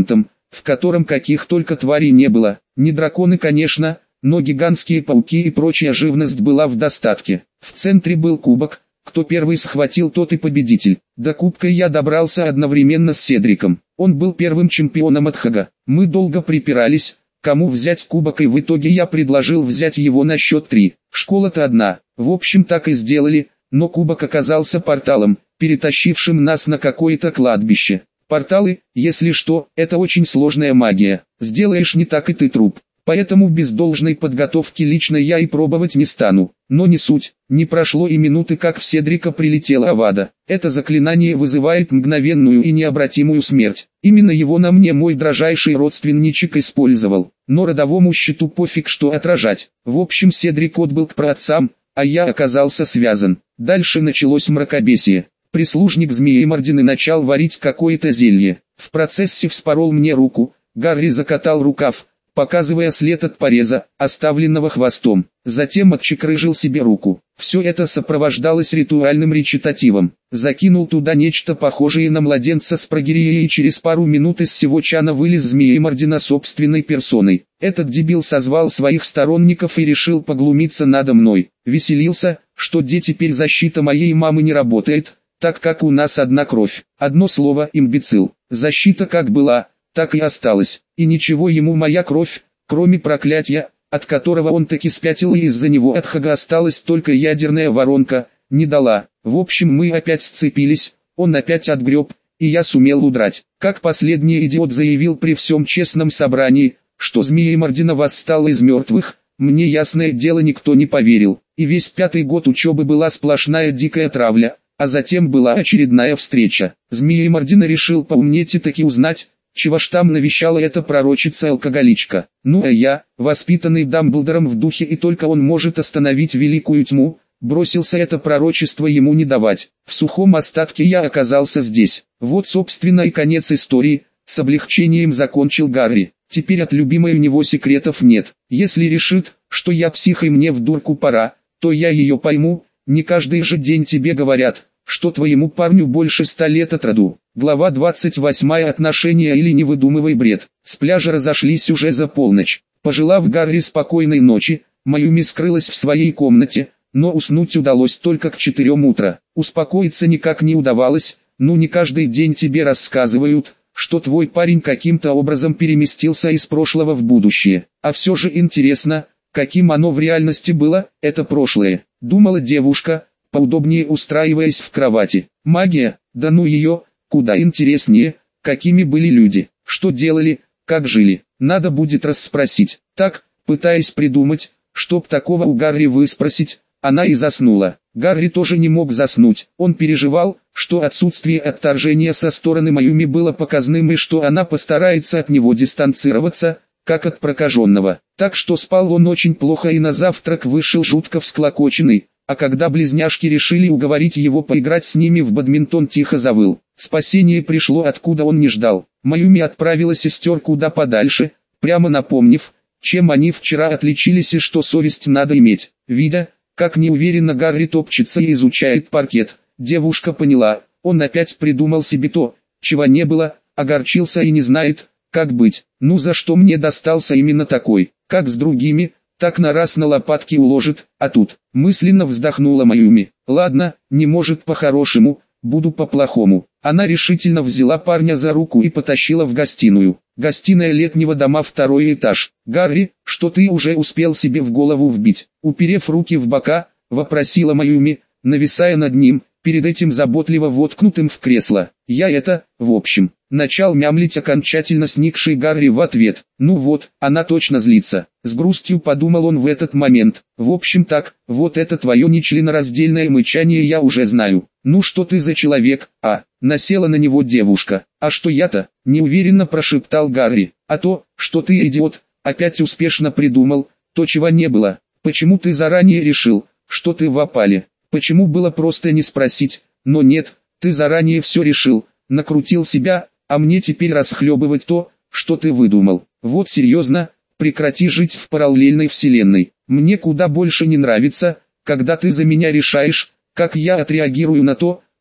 A: в котором каких только тварей не было. Не драконы, конечно, но гигантские пауки и прочая живность была в достатке. В центре был кубок, кто первый схватил, тот и победитель. До кубка я добрался одновременно с Седриком. Он был первым чемпионом от Хага. Мы долго припирались, кому взять кубок, и в итоге я предложил взять его на счет 3. Школа-то одна. В общем, так и сделали, но кубок оказался порталом, перетащившим нас на какое-то кладбище. Порталы, если что, это очень сложная магия. Сделаешь не так, и ты труп. Поэтому без должной подготовки лично я и пробовать не стану. Но не суть, не прошло и минуты, как в Седрика прилетела Авада. Это заклинание вызывает мгновенную и необратимую смерть. Именно его на мне мой дрожайший родственничек использовал. Но родовому щиту пофиг, что отражать. В общем, Седрик отбыл к праотцам, а я оказался связан. Дальше началось мракобесие. Прислужник Змеемордины начал варить какое-то зелье. В процессе вспорол мне руку, Гарри закатал рукав, показывая след от пореза, оставленного хвостом. Затем отчекрыжил себе руку. Все это сопровождалось ритуальным речитативом. Закинул туда нечто похожее на младенца с прогирией, и через пару минут из всего чана вылез Змеемордина собственной персоной. Этот дебил созвал своих сторонников и решил поглумиться надо мной. Веселился, что теперь защита моей мамы не работает, так как у нас одна кровь. Одно слово: имбецил. Защита как была, так и осталась. И ничего ему моя кровь, кроме проклятия, от которого он таки спятил, и из-за него от Хага осталась только ядерная воронка, не дала. В общем, мы опять сцепились, он опять отгреб, и я сумел удрать. Как последний идиот заявил при всем честном собрании, что Змеемордина восстала из мертвых, мне, ясное дело, никто не поверил. И весь 5-й год учебы была сплошная дикая травля, а затем была очередная встреча. Змеемордина решил поумнеть и таки узнать, чего ж там навещала эта пророчица-алкоголичка. Ну а я, воспитанный Дамблдором в духе и только он может остановить великую тьму, бросился это пророчество ему не давать. В сухом остатке я оказался здесь. Вот собственно и конец истории, с облегчением закончил Гарри. Теперь от любимой у него секретов нет. Если решит, что я псих и мне в дурку пора, то я ее пойму. Не каждый же день тебе говорят, что твоему парню больше 100 лет от роду. Глава 28. Отношения или не выдумывай бред. С пляжа разошлись уже за полночь. Пожелав Гарри спокойной ночи, Майюми скрылась в своей комнате, но уснуть удалось только к 4 утра. Успокоиться никак не удавалось, не каждый день тебе рассказывают, что твой парень каким-то образом переместился из прошлого в будущее. А все же интересно, каким оно в реальности было, это прошлое, думала девушка, поудобнее устраиваясь в кровати. Магия, да ну ее, куда интереснее, какими были люди, что делали, как жили. Надо будет расспросить. Так, пытаясь придумать, чтоб такого у Гарри выспросить, она и заснула. Гарри тоже не мог заснуть. Он переживал, что отсутствие отторжения со стороны Майюми было показным и что она постарается от него дистанцироваться, как от прокаженного. Так что спал он очень плохо и на завтрак вышел жутко всклокоченный, а когда близняшки решили уговорить его поиграть с ними в бадминтон, тихо завыл. Спасение пришло откуда он не ждал. Майюми отправила сестер куда подальше, прямо напомнив, чем они вчера отличились и что совесть надо иметь. Видя, как неуверенно Гарри топчется и изучает паркет, девушка поняла, он опять придумал себе то, чего не было, огорчился и не знает, как быть. Ну за что мне достался именно такой, как с другими, так на раз на лопатки уложит, а тут, мысленно вздохнула Майюми. Ладно, не может по-хорошему, буду по-плохому. Она решительно взяла парня за руку и потащила в гостиную. Гостиная летнего дома, 2-й этаж. Гарри, что ты уже успел себе в голову вбить? Уперев руки в бока, вопросила Майюми, нависая над ним, перед этим заботливо воткнутым в кресло. Я это, в общем, начал мямлить окончательно сникший Гарри в ответ. Ну вот, она точно злится. С грустью подумал он в этот момент. В общем так, вот это твое нечленораздельное мычание я уже знаю. Ну что ты за человек, а? Насела на него девушка. А что я-то? Неуверенно прошептал Гарри. А то, что ты идиот, опять успешно придумал, то чего не было. Почему ты заранее решил, что ты в опале? Почему было просто не спросить? Но нет, ты заранее все решил, накрутил себя, а мне теперь расхлебывать то, что ты выдумал. Вот серьезно, прекрати жить в параллельной вселенной. Мне куда больше не нравится, когда ты за меня решаешь, как я отреагирую на то,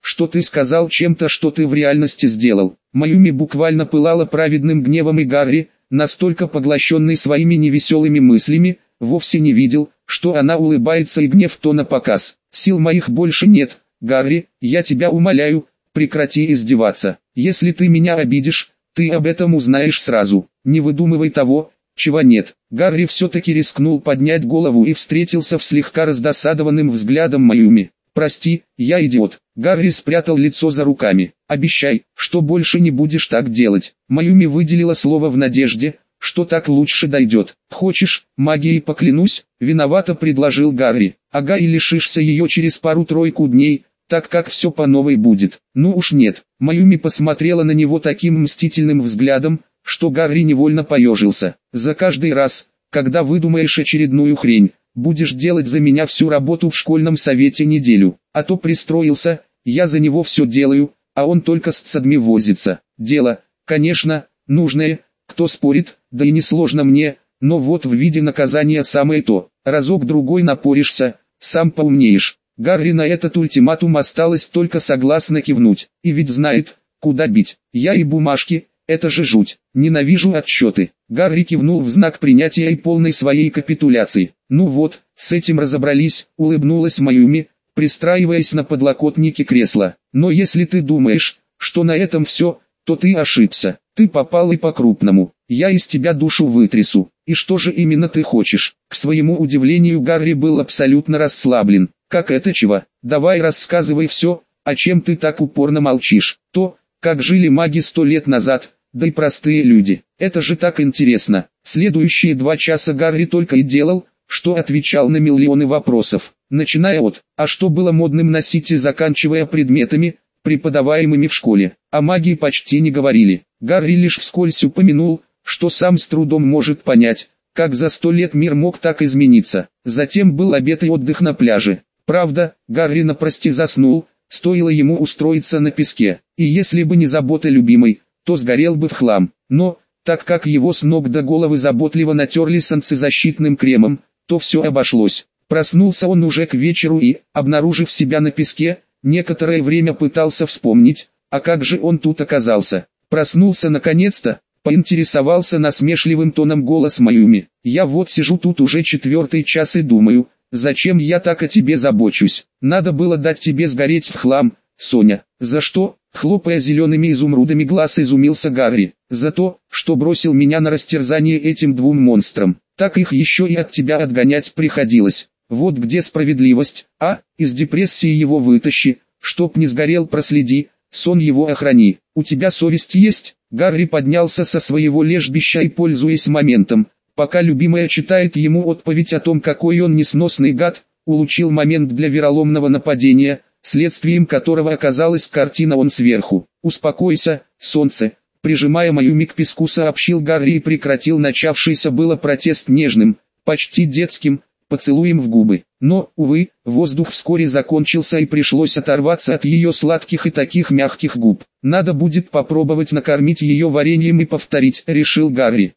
A: что ты сказал чем-то, что ты в реальности сделал. Маюми буквально пылала праведным гневом, и Гарри, настолько поглощенный своими невеселыми мыслями, вовсе не видел, что она улыбается, и гнев то напоказ. Сил моих больше нет, Гарри, я тебя умоляю, прекрати издеваться. Если ты меня обидишь, ты об этом узнаешь сразу. Не выдумывай того, чего нет. Гарри все-таки рискнул поднять голову и встретился в слегка раздосадованным взглядом Маюми. «Прости, я идиот». Гарри спрятал лицо за руками. «Обещай, что больше не будешь так делать». Маюми выделила слово в надежде, что так лучше дойдет. «Хочешь, магией поклянусь?» — виновато предложил Гарри. «Ага, и лишишься ее через пару-тройку дней, так как все по новой будет». «Ну уж нет». Маюми посмотрела на него таким мстительным взглядом, что Гарри невольно поежился. «За каждый раз, когда выдумаешь очередную хрень, будешь делать за меня всю работу в школьном совете неделю. А то пристроился, я за него все делаю, а он только с цадми возится. Дело, конечно, нужное, кто спорит, да и несложно мне, но вот в виде наказания самое то. Разок-другой напоришься, сам поумнеешь». Гарри на этот ультиматум осталось только согласно кивнуть. И ведь знает, куда бить. Я и бумажки, это же жуть. Ненавижу отчеты. Гарри кивнул в знак принятия и полной своей капитуляции. «Ну вот, с этим разобрались», — улыбнулась Маюми, пристраиваясь на подлокотнике кресла. «Но если ты думаешь, что на этом все, то ты ошибся. Ты попал и по-крупному. Я из тебя душу вытрясу. И что же именно ты хочешь?» К своему удивлению, Гарри был абсолютно расслаблен. «Как это чего? Давай рассказывай все, о чем ты так упорно молчишь. То, как жили маги 100 лет назад, да и простые люди. Это же так интересно». Следующие 2 часа Гарри только и делал, что отвечал на миллионы вопросов, начиная от «а что было модным носить» и заканчивая предметами, преподаваемыми в школе. О магии почти не говорили. Гарри лишь вскользь упомянул, что сам с трудом может понять, как за 100 лет мир мог так измениться. Затем был обед и отдых на пляже. Правда, Гарри напрости заснул, стоило ему устроиться на песке, и если бы не забота любимой, то сгорел бы в хлам. Но, так как его с ног до головы заботливо натерли солнцезащитным кремом, то все обошлось. Проснулся он уже к вечеру и, обнаружив себя на песке, некоторое время пытался вспомнить, а как же он тут оказался. Проснулся наконец-то, поинтересовался насмешливым тоном голос Маюми. «Я вот сижу тут уже 4-й час и думаю, зачем я так о тебе забочусь? Надо было дать тебе сгореть в хлам, Соня». «За что?» — хлопая зелеными изумрудами глаз, изумился Гарри. «За то, что бросил меня на растерзание этим 2 монстрам. Так их еще и от тебя отгонять приходилось. Вот где справедливость, а? Из депрессии его вытащи, чтоб не сгорел, проследи, сон его охрани. У тебя совесть есть?» Гарри поднялся со своего лежбища и, пользуясь моментом, пока любимая читает ему отповедь о том, какой он несносный гад, улучил момент для вероломного нападения, следствием которого оказалась картина «Он сверху». «Успокойся, солнце», прижимая Маюми к песку, сообщил Гарри и прекратил начавшийся было протест нежным, почти детским, поцелуем в губы. Но, увы, воздух вскоре закончился и пришлось оторваться от ее сладких и таких мягких губ. «Надо будет попробовать накормить ее вареньем и повторить», — решил Гарри.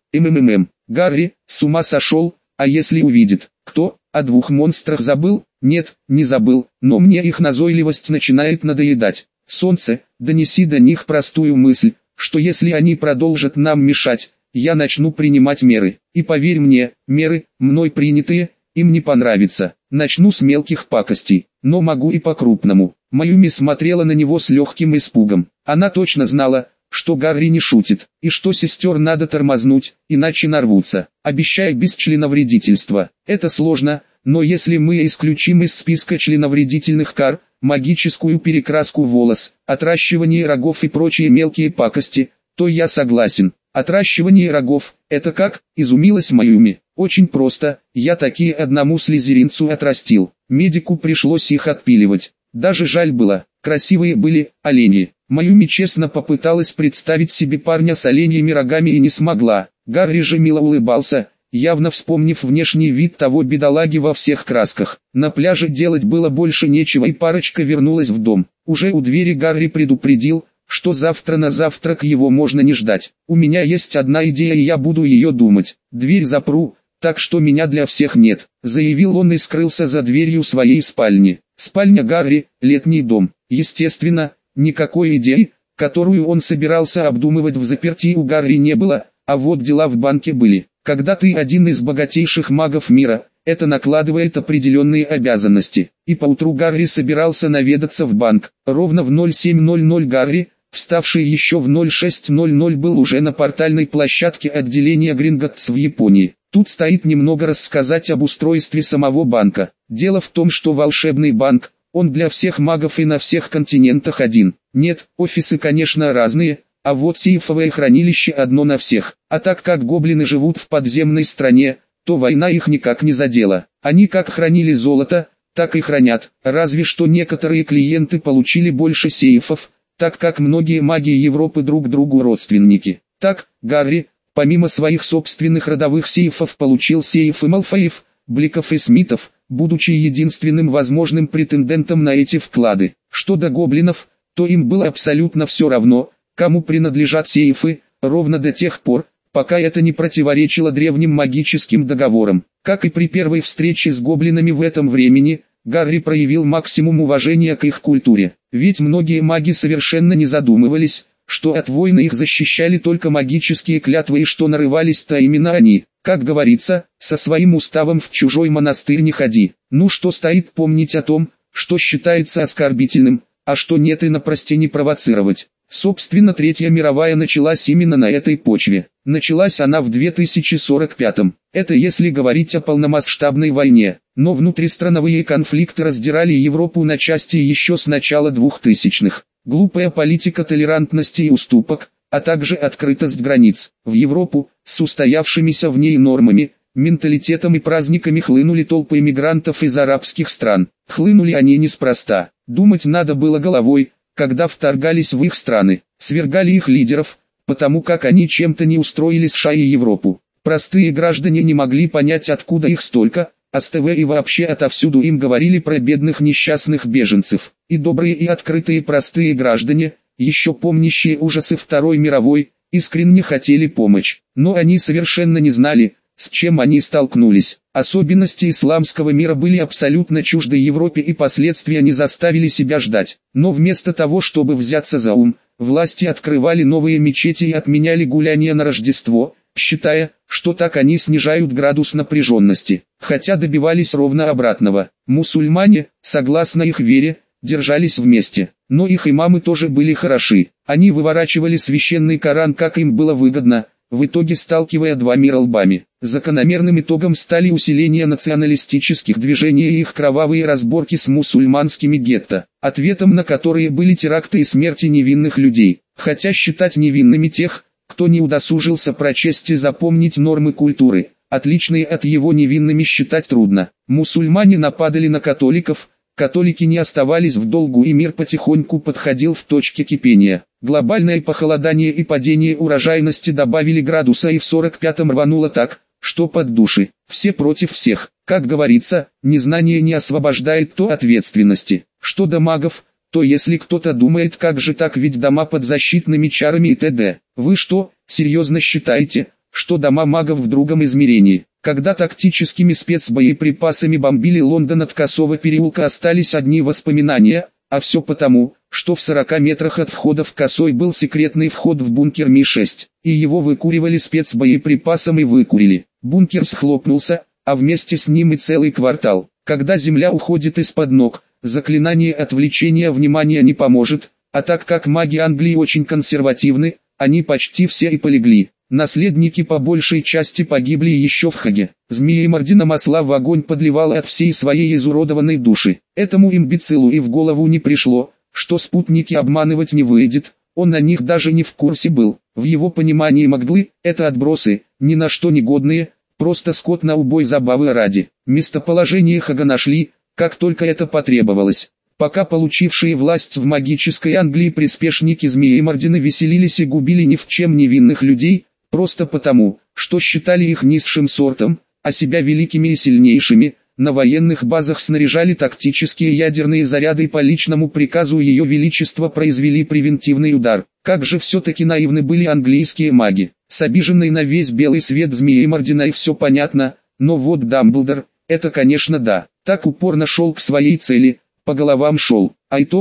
A: Гарри, с ума сошел, а если увидит? Кто? О 2 монстрах забыл? Нет, не забыл, но мне их назойливость начинает надоедать. Солнце, донеси до них простую мысль, что если они продолжат нам мешать, я начну принимать меры. И поверь мне, меры, мной принятые, им не понравится. Начну с мелких пакостей, но могу и по-крупному». Маюми смотрела на него с легким испугом. Она точно знала, что Гарри не шутит, и что сестер надо тормознуть, иначе нарвутся. «Обещай без членовредительства. Это сложно, но если мы исключим из списка членовредительных кар, магическую перекраску волос, отращивание рогов и прочие мелкие пакости, то я согласен». «Отращивание рогов, это как?» – изумилась Маюми. «Очень просто, я такие одному слизеринцу отрастил. Медику пришлось их отпиливать. Даже жаль было, красивые были, оленьи». Маюми честно попыталась представить себе парня с оленьими рогами и не смогла. Гарри же мило улыбался, явно вспомнив внешний вид того бедолаги во всех красках. На пляже делать было больше нечего, и парочка вернулась в дом. Уже у двери Гарри предупредил, что завтра на завтрак его можно не ждать. «У меня есть одна идея, и я буду ее думать. Дверь запру, так что меня для всех нет», — заявил он и скрылся за дверью своей спальни. Спальня Гарри, летний дом. Естественно, никакой идеи, которую он собирался обдумывать взаперти, у Гарри не было, а вот дела в банке были. Когда ты один из богатейших магов мира, это накладывает определенные обязанности. И поутру Гарри собирался наведаться в банк. Ровно в 07:00 Гарри, вставший еще в 06:00, был уже на портальной площадке отделения Гринготтс в Японии. Тут стоит немного рассказать об устройстве самого банка. Дело в том, что волшебный банк, он для всех магов и на всех континентах один. Нет, офисы конечно разные, а вот сейфовое хранилище одно на всех. А так как гоблины живут в подземной стране, то война их никак не задела. Они как хранили золото, так и хранят. Разве что некоторые клиенты получили больше сейфов, так как многие маги Европы друг другу родственники. Так, Гарри, помимо своих собственных родовых сейфов, получил сейфы Малфоев, Бликов и Смитов, будучи единственным возможным претендентом на эти вклады. Что до гоблинов, то им было абсолютно все равно, кому принадлежат сейфы, ровно до тех пор, пока это не противоречило древним магическим договорам. Как и при первой встрече с гоблинами в этом времени, Гарри проявил максимум уважения к их культуре. Ведь многие маги совершенно не задумывались, что от войны их защищали только магические клятвы и что нарывались-то именно они. Как говорится, со своим уставом в чужой монастырь не ходи. Ну что стоит помнить о том, что считается оскорбительным, а что нет, и напросте не провоцировать. Собственно, Третья мировая началась именно на этой почве. Началась она в 2045-м. Это если говорить о полномасштабной войне. Но внутристрановые конфликты раздирали Европу на части еще с начала 2000-х. Глупая политика толерантности и уступок, а также открытость границ. В Европу, с устоявшимися в ней нормами, менталитетом и праздниками хлынули толпы иммигрантов из арабских стран. Хлынули они неспроста. Думать надо было головой, когда вторгались в их страны, свергали их лидеров, потому как они чем-то не устроили США и Европу. Простые граждане не могли понять, откуда их столько, а с ТВ и вообще отовсюду им говорили про бедных несчастных беженцев. И добрые и открытые простые граждане, еще помнящие ужасы Второй мировой, искренне хотели помочь. Но они совершенно не знали, с чем они столкнулись. Особенности исламского мира были абсолютно чужды Европе, и последствия не заставили себя ждать. Но вместо того, чтобы взяться за ум, власти открывали новые мечети и отменяли гуляния на Рождество, считая, что так они снижают градус напряженности. Хотя добивались ровно обратного. Мусульмане, согласно их вере, держались вместе. Но их имамы тоже были хороши. Они выворачивали священный Коран как им было выгодно, в итоге сталкивая два мира лбами. Закономерным итогом стали усиление националистических движений и их кровавые разборки с мусульманскими гетто, ответом на которые были теракты и смерти невинных людей. Хотя считать невинными тех, кто не удосужился прочесть и запомнить нормы культуры, отличные от его, невинными считать трудно. Мусульмане нападали на католиков, католики не оставались в долгу, и мир потихоньку подходил в точке кипения. Глобальное похолодание и падение урожайности добавили градуса, и в 45-м рвануло так, что под души. Все против всех. Как говорится, незнание не освобождает то ответственности. Что до магов, то если кто-то думает, как же так, ведь дома под защитными чарами и т.д. Вы что, серьезно считаете, что дома магов в другом измерении? Когда тактическими спецбоеприпасами бомбили Лондон, от Косого переулка остались одни воспоминания, а все потому, что в 40 метрах от входа в Косой был секретный вход в бункер Ми-6, и его выкуривали спецбоеприпасом и выкурили. Бункер схлопнулся, а вместе с ним и целый квартал. Когда земля уходит из-под ног, заклинание отвлечения внимания не поможет, а так как маги Англии очень консервативны, они почти все и полегли. Наследники по большей части погибли еще в Хаге. Змеемордина масла в огонь подливала от всей своей изуродованной души. Этому имбецилу и в голову не пришло, что спутники обманывать не выйдет, он на них даже не в курсе был. В его понимании маглы – это отбросы, ни на что негодные, просто скот на убой забавы ради. Местоположение Хага нашли, как только это потребовалось. Пока получившие власть в магической Англии приспешники Змеемордины веселились и губили ни в чем невинных людей, просто потому, что считали их низшим сортом, а себя великими и сильнейшими, на военных базах снаряжали тактические ядерные заряды и по личному приказу Ее Величества произвели превентивный удар. Как же все-таки наивны были английские маги. С обиженной на весь белый свет Змеемординой все понятно, но вот Дамблдор, это конечно да, так упорно шел к своей цели, по головам шел, а итог-то,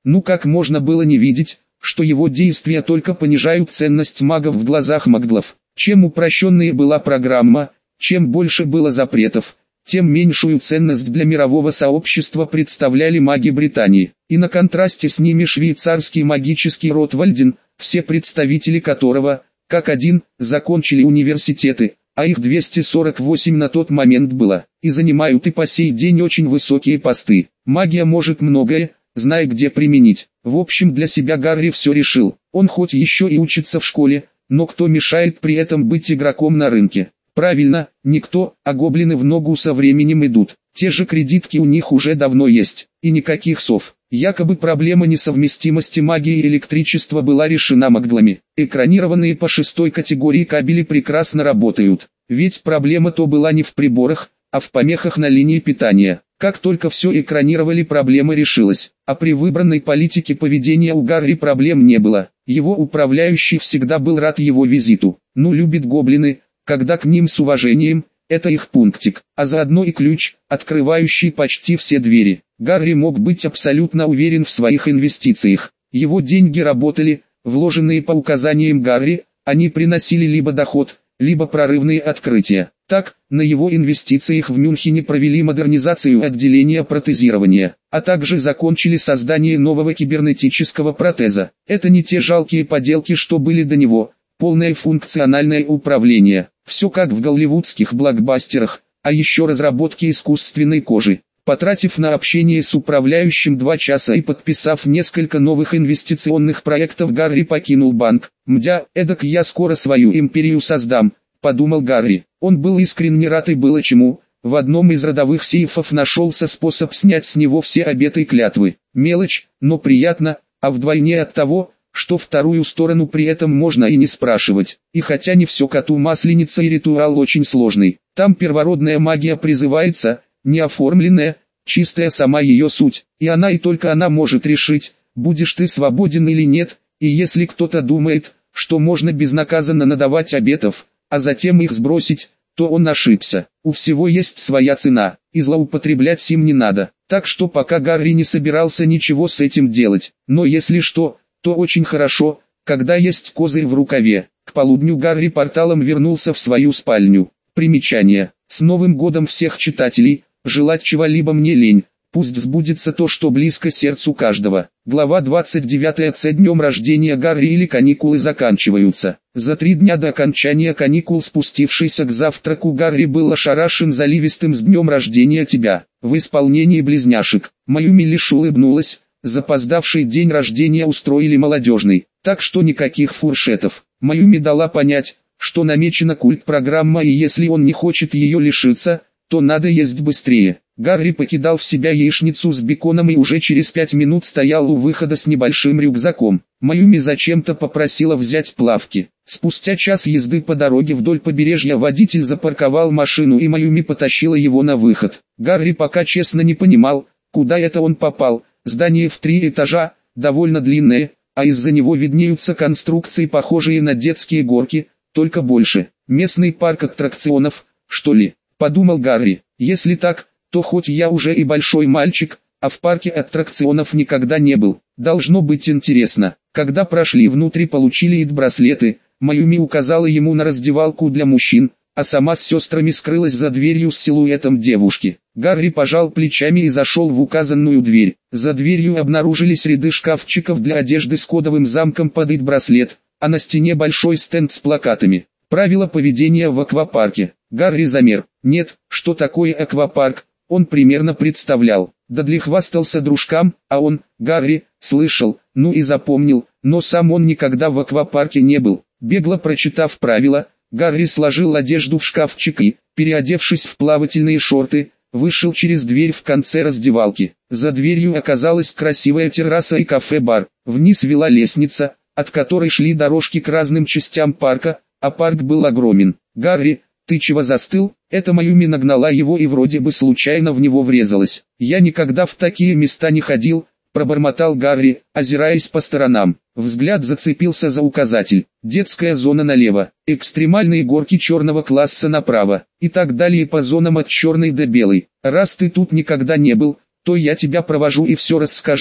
A: Ну как можно было не видеть, что его действия только понижают ценность магов в глазах маглов. Чем упрощеннее была программа, чем больше было запретов, тем меньшую ценность для мирового сообщества представляли маги Британии. И на контрасте с ними швейцарский магический род Вальден, все представители которого, как один, закончили университеты, а их 248 на тот момент было, и занимают и по сей день очень высокие посты. Магия может многое, зная где применить. В общем, для себя Гарри все решил. Он хоть еще и учится в школе, но кто мешает при этом быть игроком на рынке? Правильно, никто, а гоблины в ногу со временем идут. Те же кредитки у них уже давно есть, и никаких сов. Якобы проблема несовместимости магии и электричества была решена маглами. Экранированные по 6 категории кабели прекрасно работают. Ведь проблема то была не в приборах, а в помехах на линии питания. Как только все экранировали, проблема решилась. А при выбранной политике поведения у Гарри проблем не было. Его управляющий всегда был рад его визиту. Ну, любит гоблины, когда к ним с уважением, это их пунктик, а заодно и ключ, открывающий почти все двери. Гарри мог быть абсолютно уверен в своих инвестициях. Его деньги работали, вложенные по указаниям Гарри, они приносили либо доход, либо прорывные открытия. Так, на его инвестициях в Мюнхене провели модернизацию отделения протезирования, а также закончили создание нового кибернетического протеза. Это не те жалкие поделки, что были до него. Полное функциональное управление, все как в голливудских блокбастерах, а еще разработки искусственной кожи. Потратив на общение с управляющим 2 часа и подписав несколько новых инвестиционных проектов, Гарри покинул банк. «Мдя, эдак я скоро свою империю создам», — подумал Гарри. Он был искренне рад и было чему. В одном из родовых сейфов нашелся способ снять с него все обеты и клятвы. Мелочь, но приятно, а вдвойне от того, что вторую сторону при этом можно и не спрашивать. И хотя не все коту масленица и ритуал очень сложный, там первородная магия призывается, неоформленная, чистая сама ее суть, и она и только она может решить, будешь ты свободен или нет, и если кто-то думает, что можно безнаказанно надавать обетов, а затем их сбросить, то он ошибся. У всего есть своя цена, и злоупотреблять им не надо. Так что пока Гарри не собирался ничего с этим делать, но если что, то очень хорошо, когда есть козырь в рукаве. К полудню Гарри порталом вернулся в свою спальню. Примечание. С Новым годом всех читателей, желать чего-либо мне лень, пусть сбудется то, что близко сердцу каждого. Глава 29. С днем рождения Гарри или каникулы заканчиваются. За 3 дня до окончания каникул, спустившийся к завтраку, Гарри был ошарашен заливистым «С днем рождения тебя!» в исполнении близняшек. Майюми лишь улыбнулась. Запоздавший день рождения устроили молодежный, так что никаких фуршетов. Майюми дала понять, что намечена культ-программа, и если он не хочет ее лишиться, то надо есть быстрее. Гарри покидал в себя яичницу с беконом и уже через 5 минут стоял у выхода с небольшим рюкзаком. Майюми зачем-то попросила взять плавки. Спустя час езды по дороге вдоль побережья водитель запарковал машину, и Майюми потащила его на выход. Гарри пока честно не понимал, куда это он попал. Здание в 3 этажа, довольно длинное, а из-за него виднеются конструкции, похожие на детские горки, только больше. Местный парк аттракционов, что ли? Подумал Гарри. Если так, то хоть я уже и большой мальчик, а в парке аттракционов никогда не был. Должно быть интересно. Когда прошли внутрь и получили ид-браслеты, Майюми указала ему на раздевалку для мужчин, а сама с сестрами скрылась за дверью с силуэтом девушки. Гарри пожал плечами и зашел в указанную дверь. За дверью обнаружились ряды шкафчиков для одежды с кодовым замком под ид-браслет, а на стене большой стенд с плакатами. Правила поведения в аквапарке. Гарри замер. Нет, что такое аквапарк, он примерно представлял. Дадли хвастался дружкам, а он, Гарри, слышал, ну и запомнил, но сам он никогда в аквапарке не был. Бегло прочитав правила, Гарри сложил одежду в шкафчик и, переодевшись в плавательные шорты, вышел через дверь в конце раздевалки. За дверью оказалась красивая терраса и кафе-бар. Вниз вела лестница, от которой шли дорожки к разным частям парка, а парк был огромен. «Гарри, ты чего застыл?» Это Майюми нагнала его и вроде бы случайно в него врезалась. «Я никогда в такие места не ходил», пробормотал Гарри, озираясь по сторонам. Взгляд зацепился за указатель. Детская зона налево, экстремальные горки черного класса направо, и так далее по зонам от черной до белой. Раз ты тут никогда не был, то я тебя провожу и все расскажу,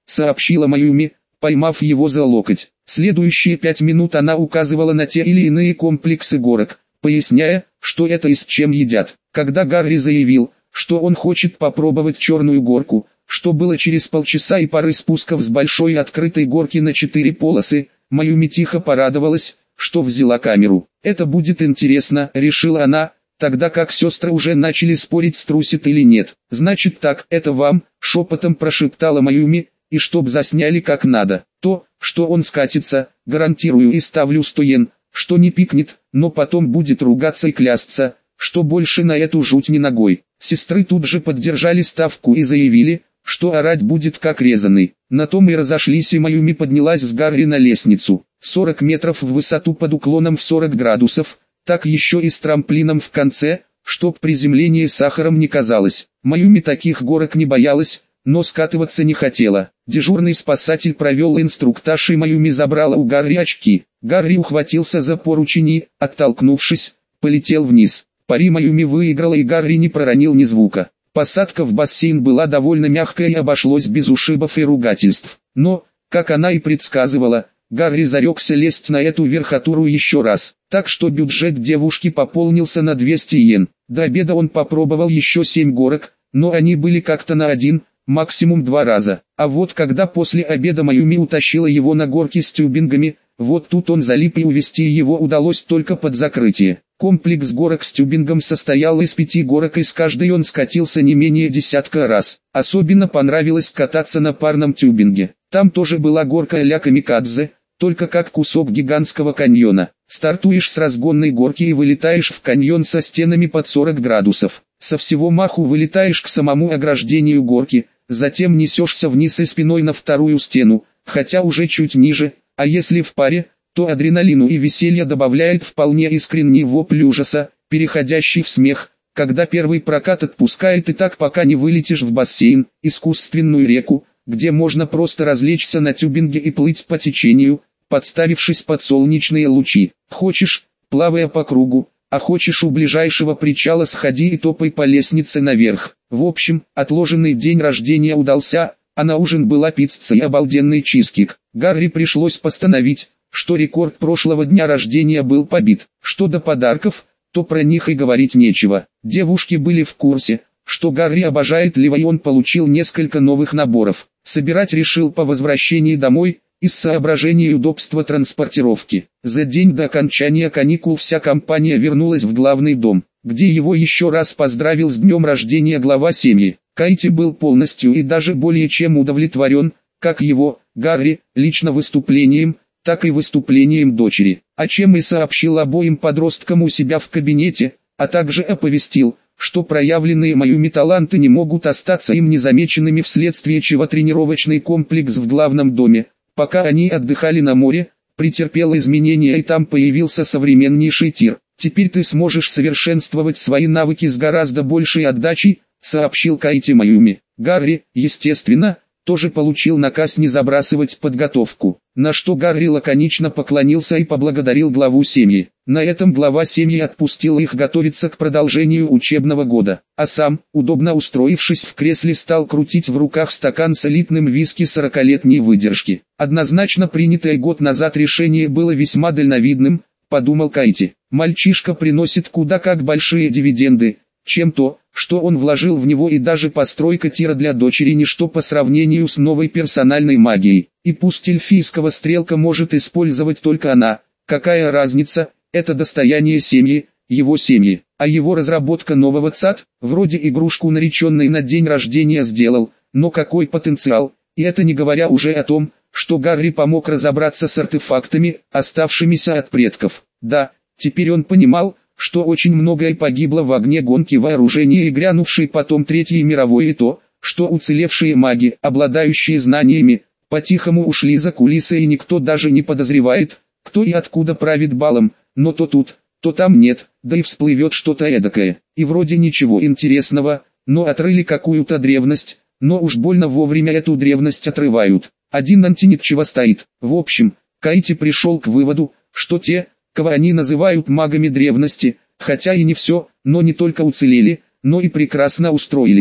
A: сообщила Маюми, поймав его за локоть. Следующие 5 минут она указывала на те или иные комплексы горок, поясняя, что это и с чем едят. Когда Гарри заявил, что он хочет попробовать черную горку, что было через полчаса и пары спусков с большой открытой горки на 4 полосы, Маюми тихо порадовалась, что взяла камеру. «Это будет интересно», — решила она, тогда как сестры уже начали спорить, струсит или нет. «Значит так, это вам», — шепотом прошептала Маюми, «и чтоб засняли как надо. То, что он скатится, гарантирую и ставлю 100 йен, что не пикнет, но потом будет ругаться и клясться, что больше на эту жуть не ногой». Сестры тут же поддержали ставку и заявили, что орать будет как резаный. На том и разошлись, и Маюми поднялась с Гарри на лестницу. 40 метров в высоту под уклоном в 40 градусов, так еще и с трамплином в конце, чтоб приземление сахаром не казалось. Маюми таких горок не боялась, но скатываться не хотела. Дежурный спасатель провел инструктаж, и Маюми забрала у Гарри очки. Гарри ухватился за поручень и, оттолкнувшись, полетел вниз. Пари Маюми выиграла, и Гарри не проронил ни звука. Посадка в бассейн была довольно мягкая и обошлось без ушибов и ругательств. Но, как она и предсказывала, Гарри зарекся лезть на эту верхотуру еще раз. Так что бюджет девушки пополнился на 200 йен. До обеда он попробовал еще 7 горок, но они были как-то на 1, максимум 2 раза. А вот когда после обеда Маюми утащила его на горки с тюбингами, вот тут он залип, и увести его удалось только под закрытие. Комплекс горок с тюбингом состоял из 5 горок, и с каждой он скатился не менее десятка раз. Особенно понравилось кататься на парном тюбинге. Там тоже была горка а-ля камикадзе, только как кусок гигантского каньона. Стартуешь с разгонной горки и вылетаешь в каньон со стенами под 40 градусов. Со всего маху вылетаешь к самому ограждению горки, затем несешься вниз и спиной на вторую стену, хотя уже чуть ниже, а если в паре, то адреналину и веселья добавляет вполне искренний вопль ужаса, переходящий в смех, когда первый прокат отпускает, и так пока не вылетишь в бассейн, искусственную реку, где можно просто развлечься на тюбинге и плыть по течению, подставившись под солнечные лучи. Хочешь, плавая по кругу, а хочешь у ближайшего причала сходи и топай по лестнице наверх. В общем, отложенный день рождения удался, а на ужин была пицца и обалденный чизкик. Гарри пришлось постановить, что рекорд прошлого дня рождения был побит. Что до подарков, то про них и говорить нечего. Девушки были в курсе, что Гарри обожает Лева, и он получил несколько новых наборов. Собирать решил по возвращении домой, из соображений удобства транспортировки. За день до окончания каникул вся компания вернулась в главный дом, где его еще раз поздравил с днем рождения глава семьи. Кайти был полностью и даже более чем удовлетворен, как его, Гарри, лично выступлением, так и выступлением дочери, о чем и сообщил обоим подросткам у себя в кабинете, а также оповестил, что проявленные Маюми таланты не могут остаться им незамеченными, вследствие чего тренировочный комплекс в главном доме, пока они отдыхали на море, претерпел изменения, и там появился современнейший тир. «Теперь ты сможешь совершенствовать свои навыки с гораздо большей отдачей», сообщил Кайти Маюми. Гарри, естественно, тоже получил наказ не забрасывать подготовку, на что Гарри лаконично поклонился и поблагодарил главу семьи. На этом глава семьи отпустил их готовиться к продолжению учебного года, а сам, удобно устроившись в кресле, стал крутить в руках стакан с элитным виски 40-летней выдержки. Однозначно принятое год назад решение было весьма дальновидным, подумал Кайти. Мальчишка приносит куда как большие дивиденды, чем то, что он вложил в него, и даже постройка тира для дочери ничто по сравнению с новой персональной магией. И пусть эльфийского стрелка может использовать только она, какая разница, это достояние семьи, его семьи. А его разработка нового ЦАД, вроде игрушку нареченной на день рождения сделал, но какой потенциал, и это не говоря уже о том, что Гарри помог разобраться с артефактами, оставшимися от предков. Да, теперь он понимал, что очень многое погибло в огне гонки вооружения и грянувшей потом Третьей мировой, и то, что уцелевшие маги, обладающие знаниями, по-тихому ушли за кулисы, и никто даже не подозревает, кто и откуда правит балом, но то тут, то там нет, да и всплывет что-то эдакое. И вроде ничего интересного, но отрыли какую-то древность, но уж больно вовремя эту древность отрывают. Один антинит чего стоит. В общем, Кайти пришел к выводу, что те, кого они называют магами древности, хотя и не все, но не только уцелели, но и прекрасно устроились.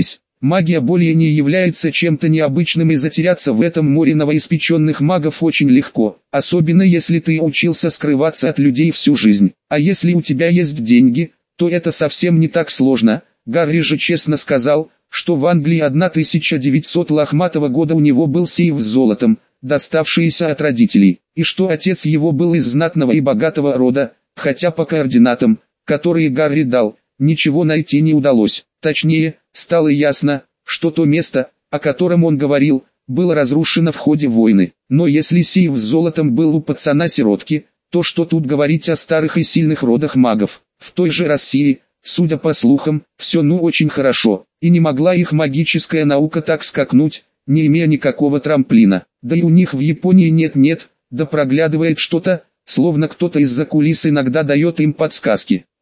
A: Магия более не является чем-то необычным, и затеряться в этом море новоиспеченных магов очень легко, особенно если ты учился скрываться от людей всю жизнь. А если у тебя есть деньги, то это совсем не так сложно. Гарри же честно сказал, что в Англии 1900 лохматого года у него был сейф с золотом, доставшийся от родителей, и что отец его был из знатного и богатого рода, хотя по координатам, которые Гарри дал, ничего найти не удалось. Точнее, стало ясно, что то место, о котором он говорил, было разрушено в ходе войны. Но если сейф с золотом был у пацана-сиротки, то что тут говорить о старых и сильных родах магов? В той же России, судя по слухам, все очень хорошо, и не могла их магическая наука так скакнуть, не имея никакого трамплина. Да и у них в Японии нет-нет, да проглядывает что-то, словно кто-то из-за кулис иногда дает им подсказки.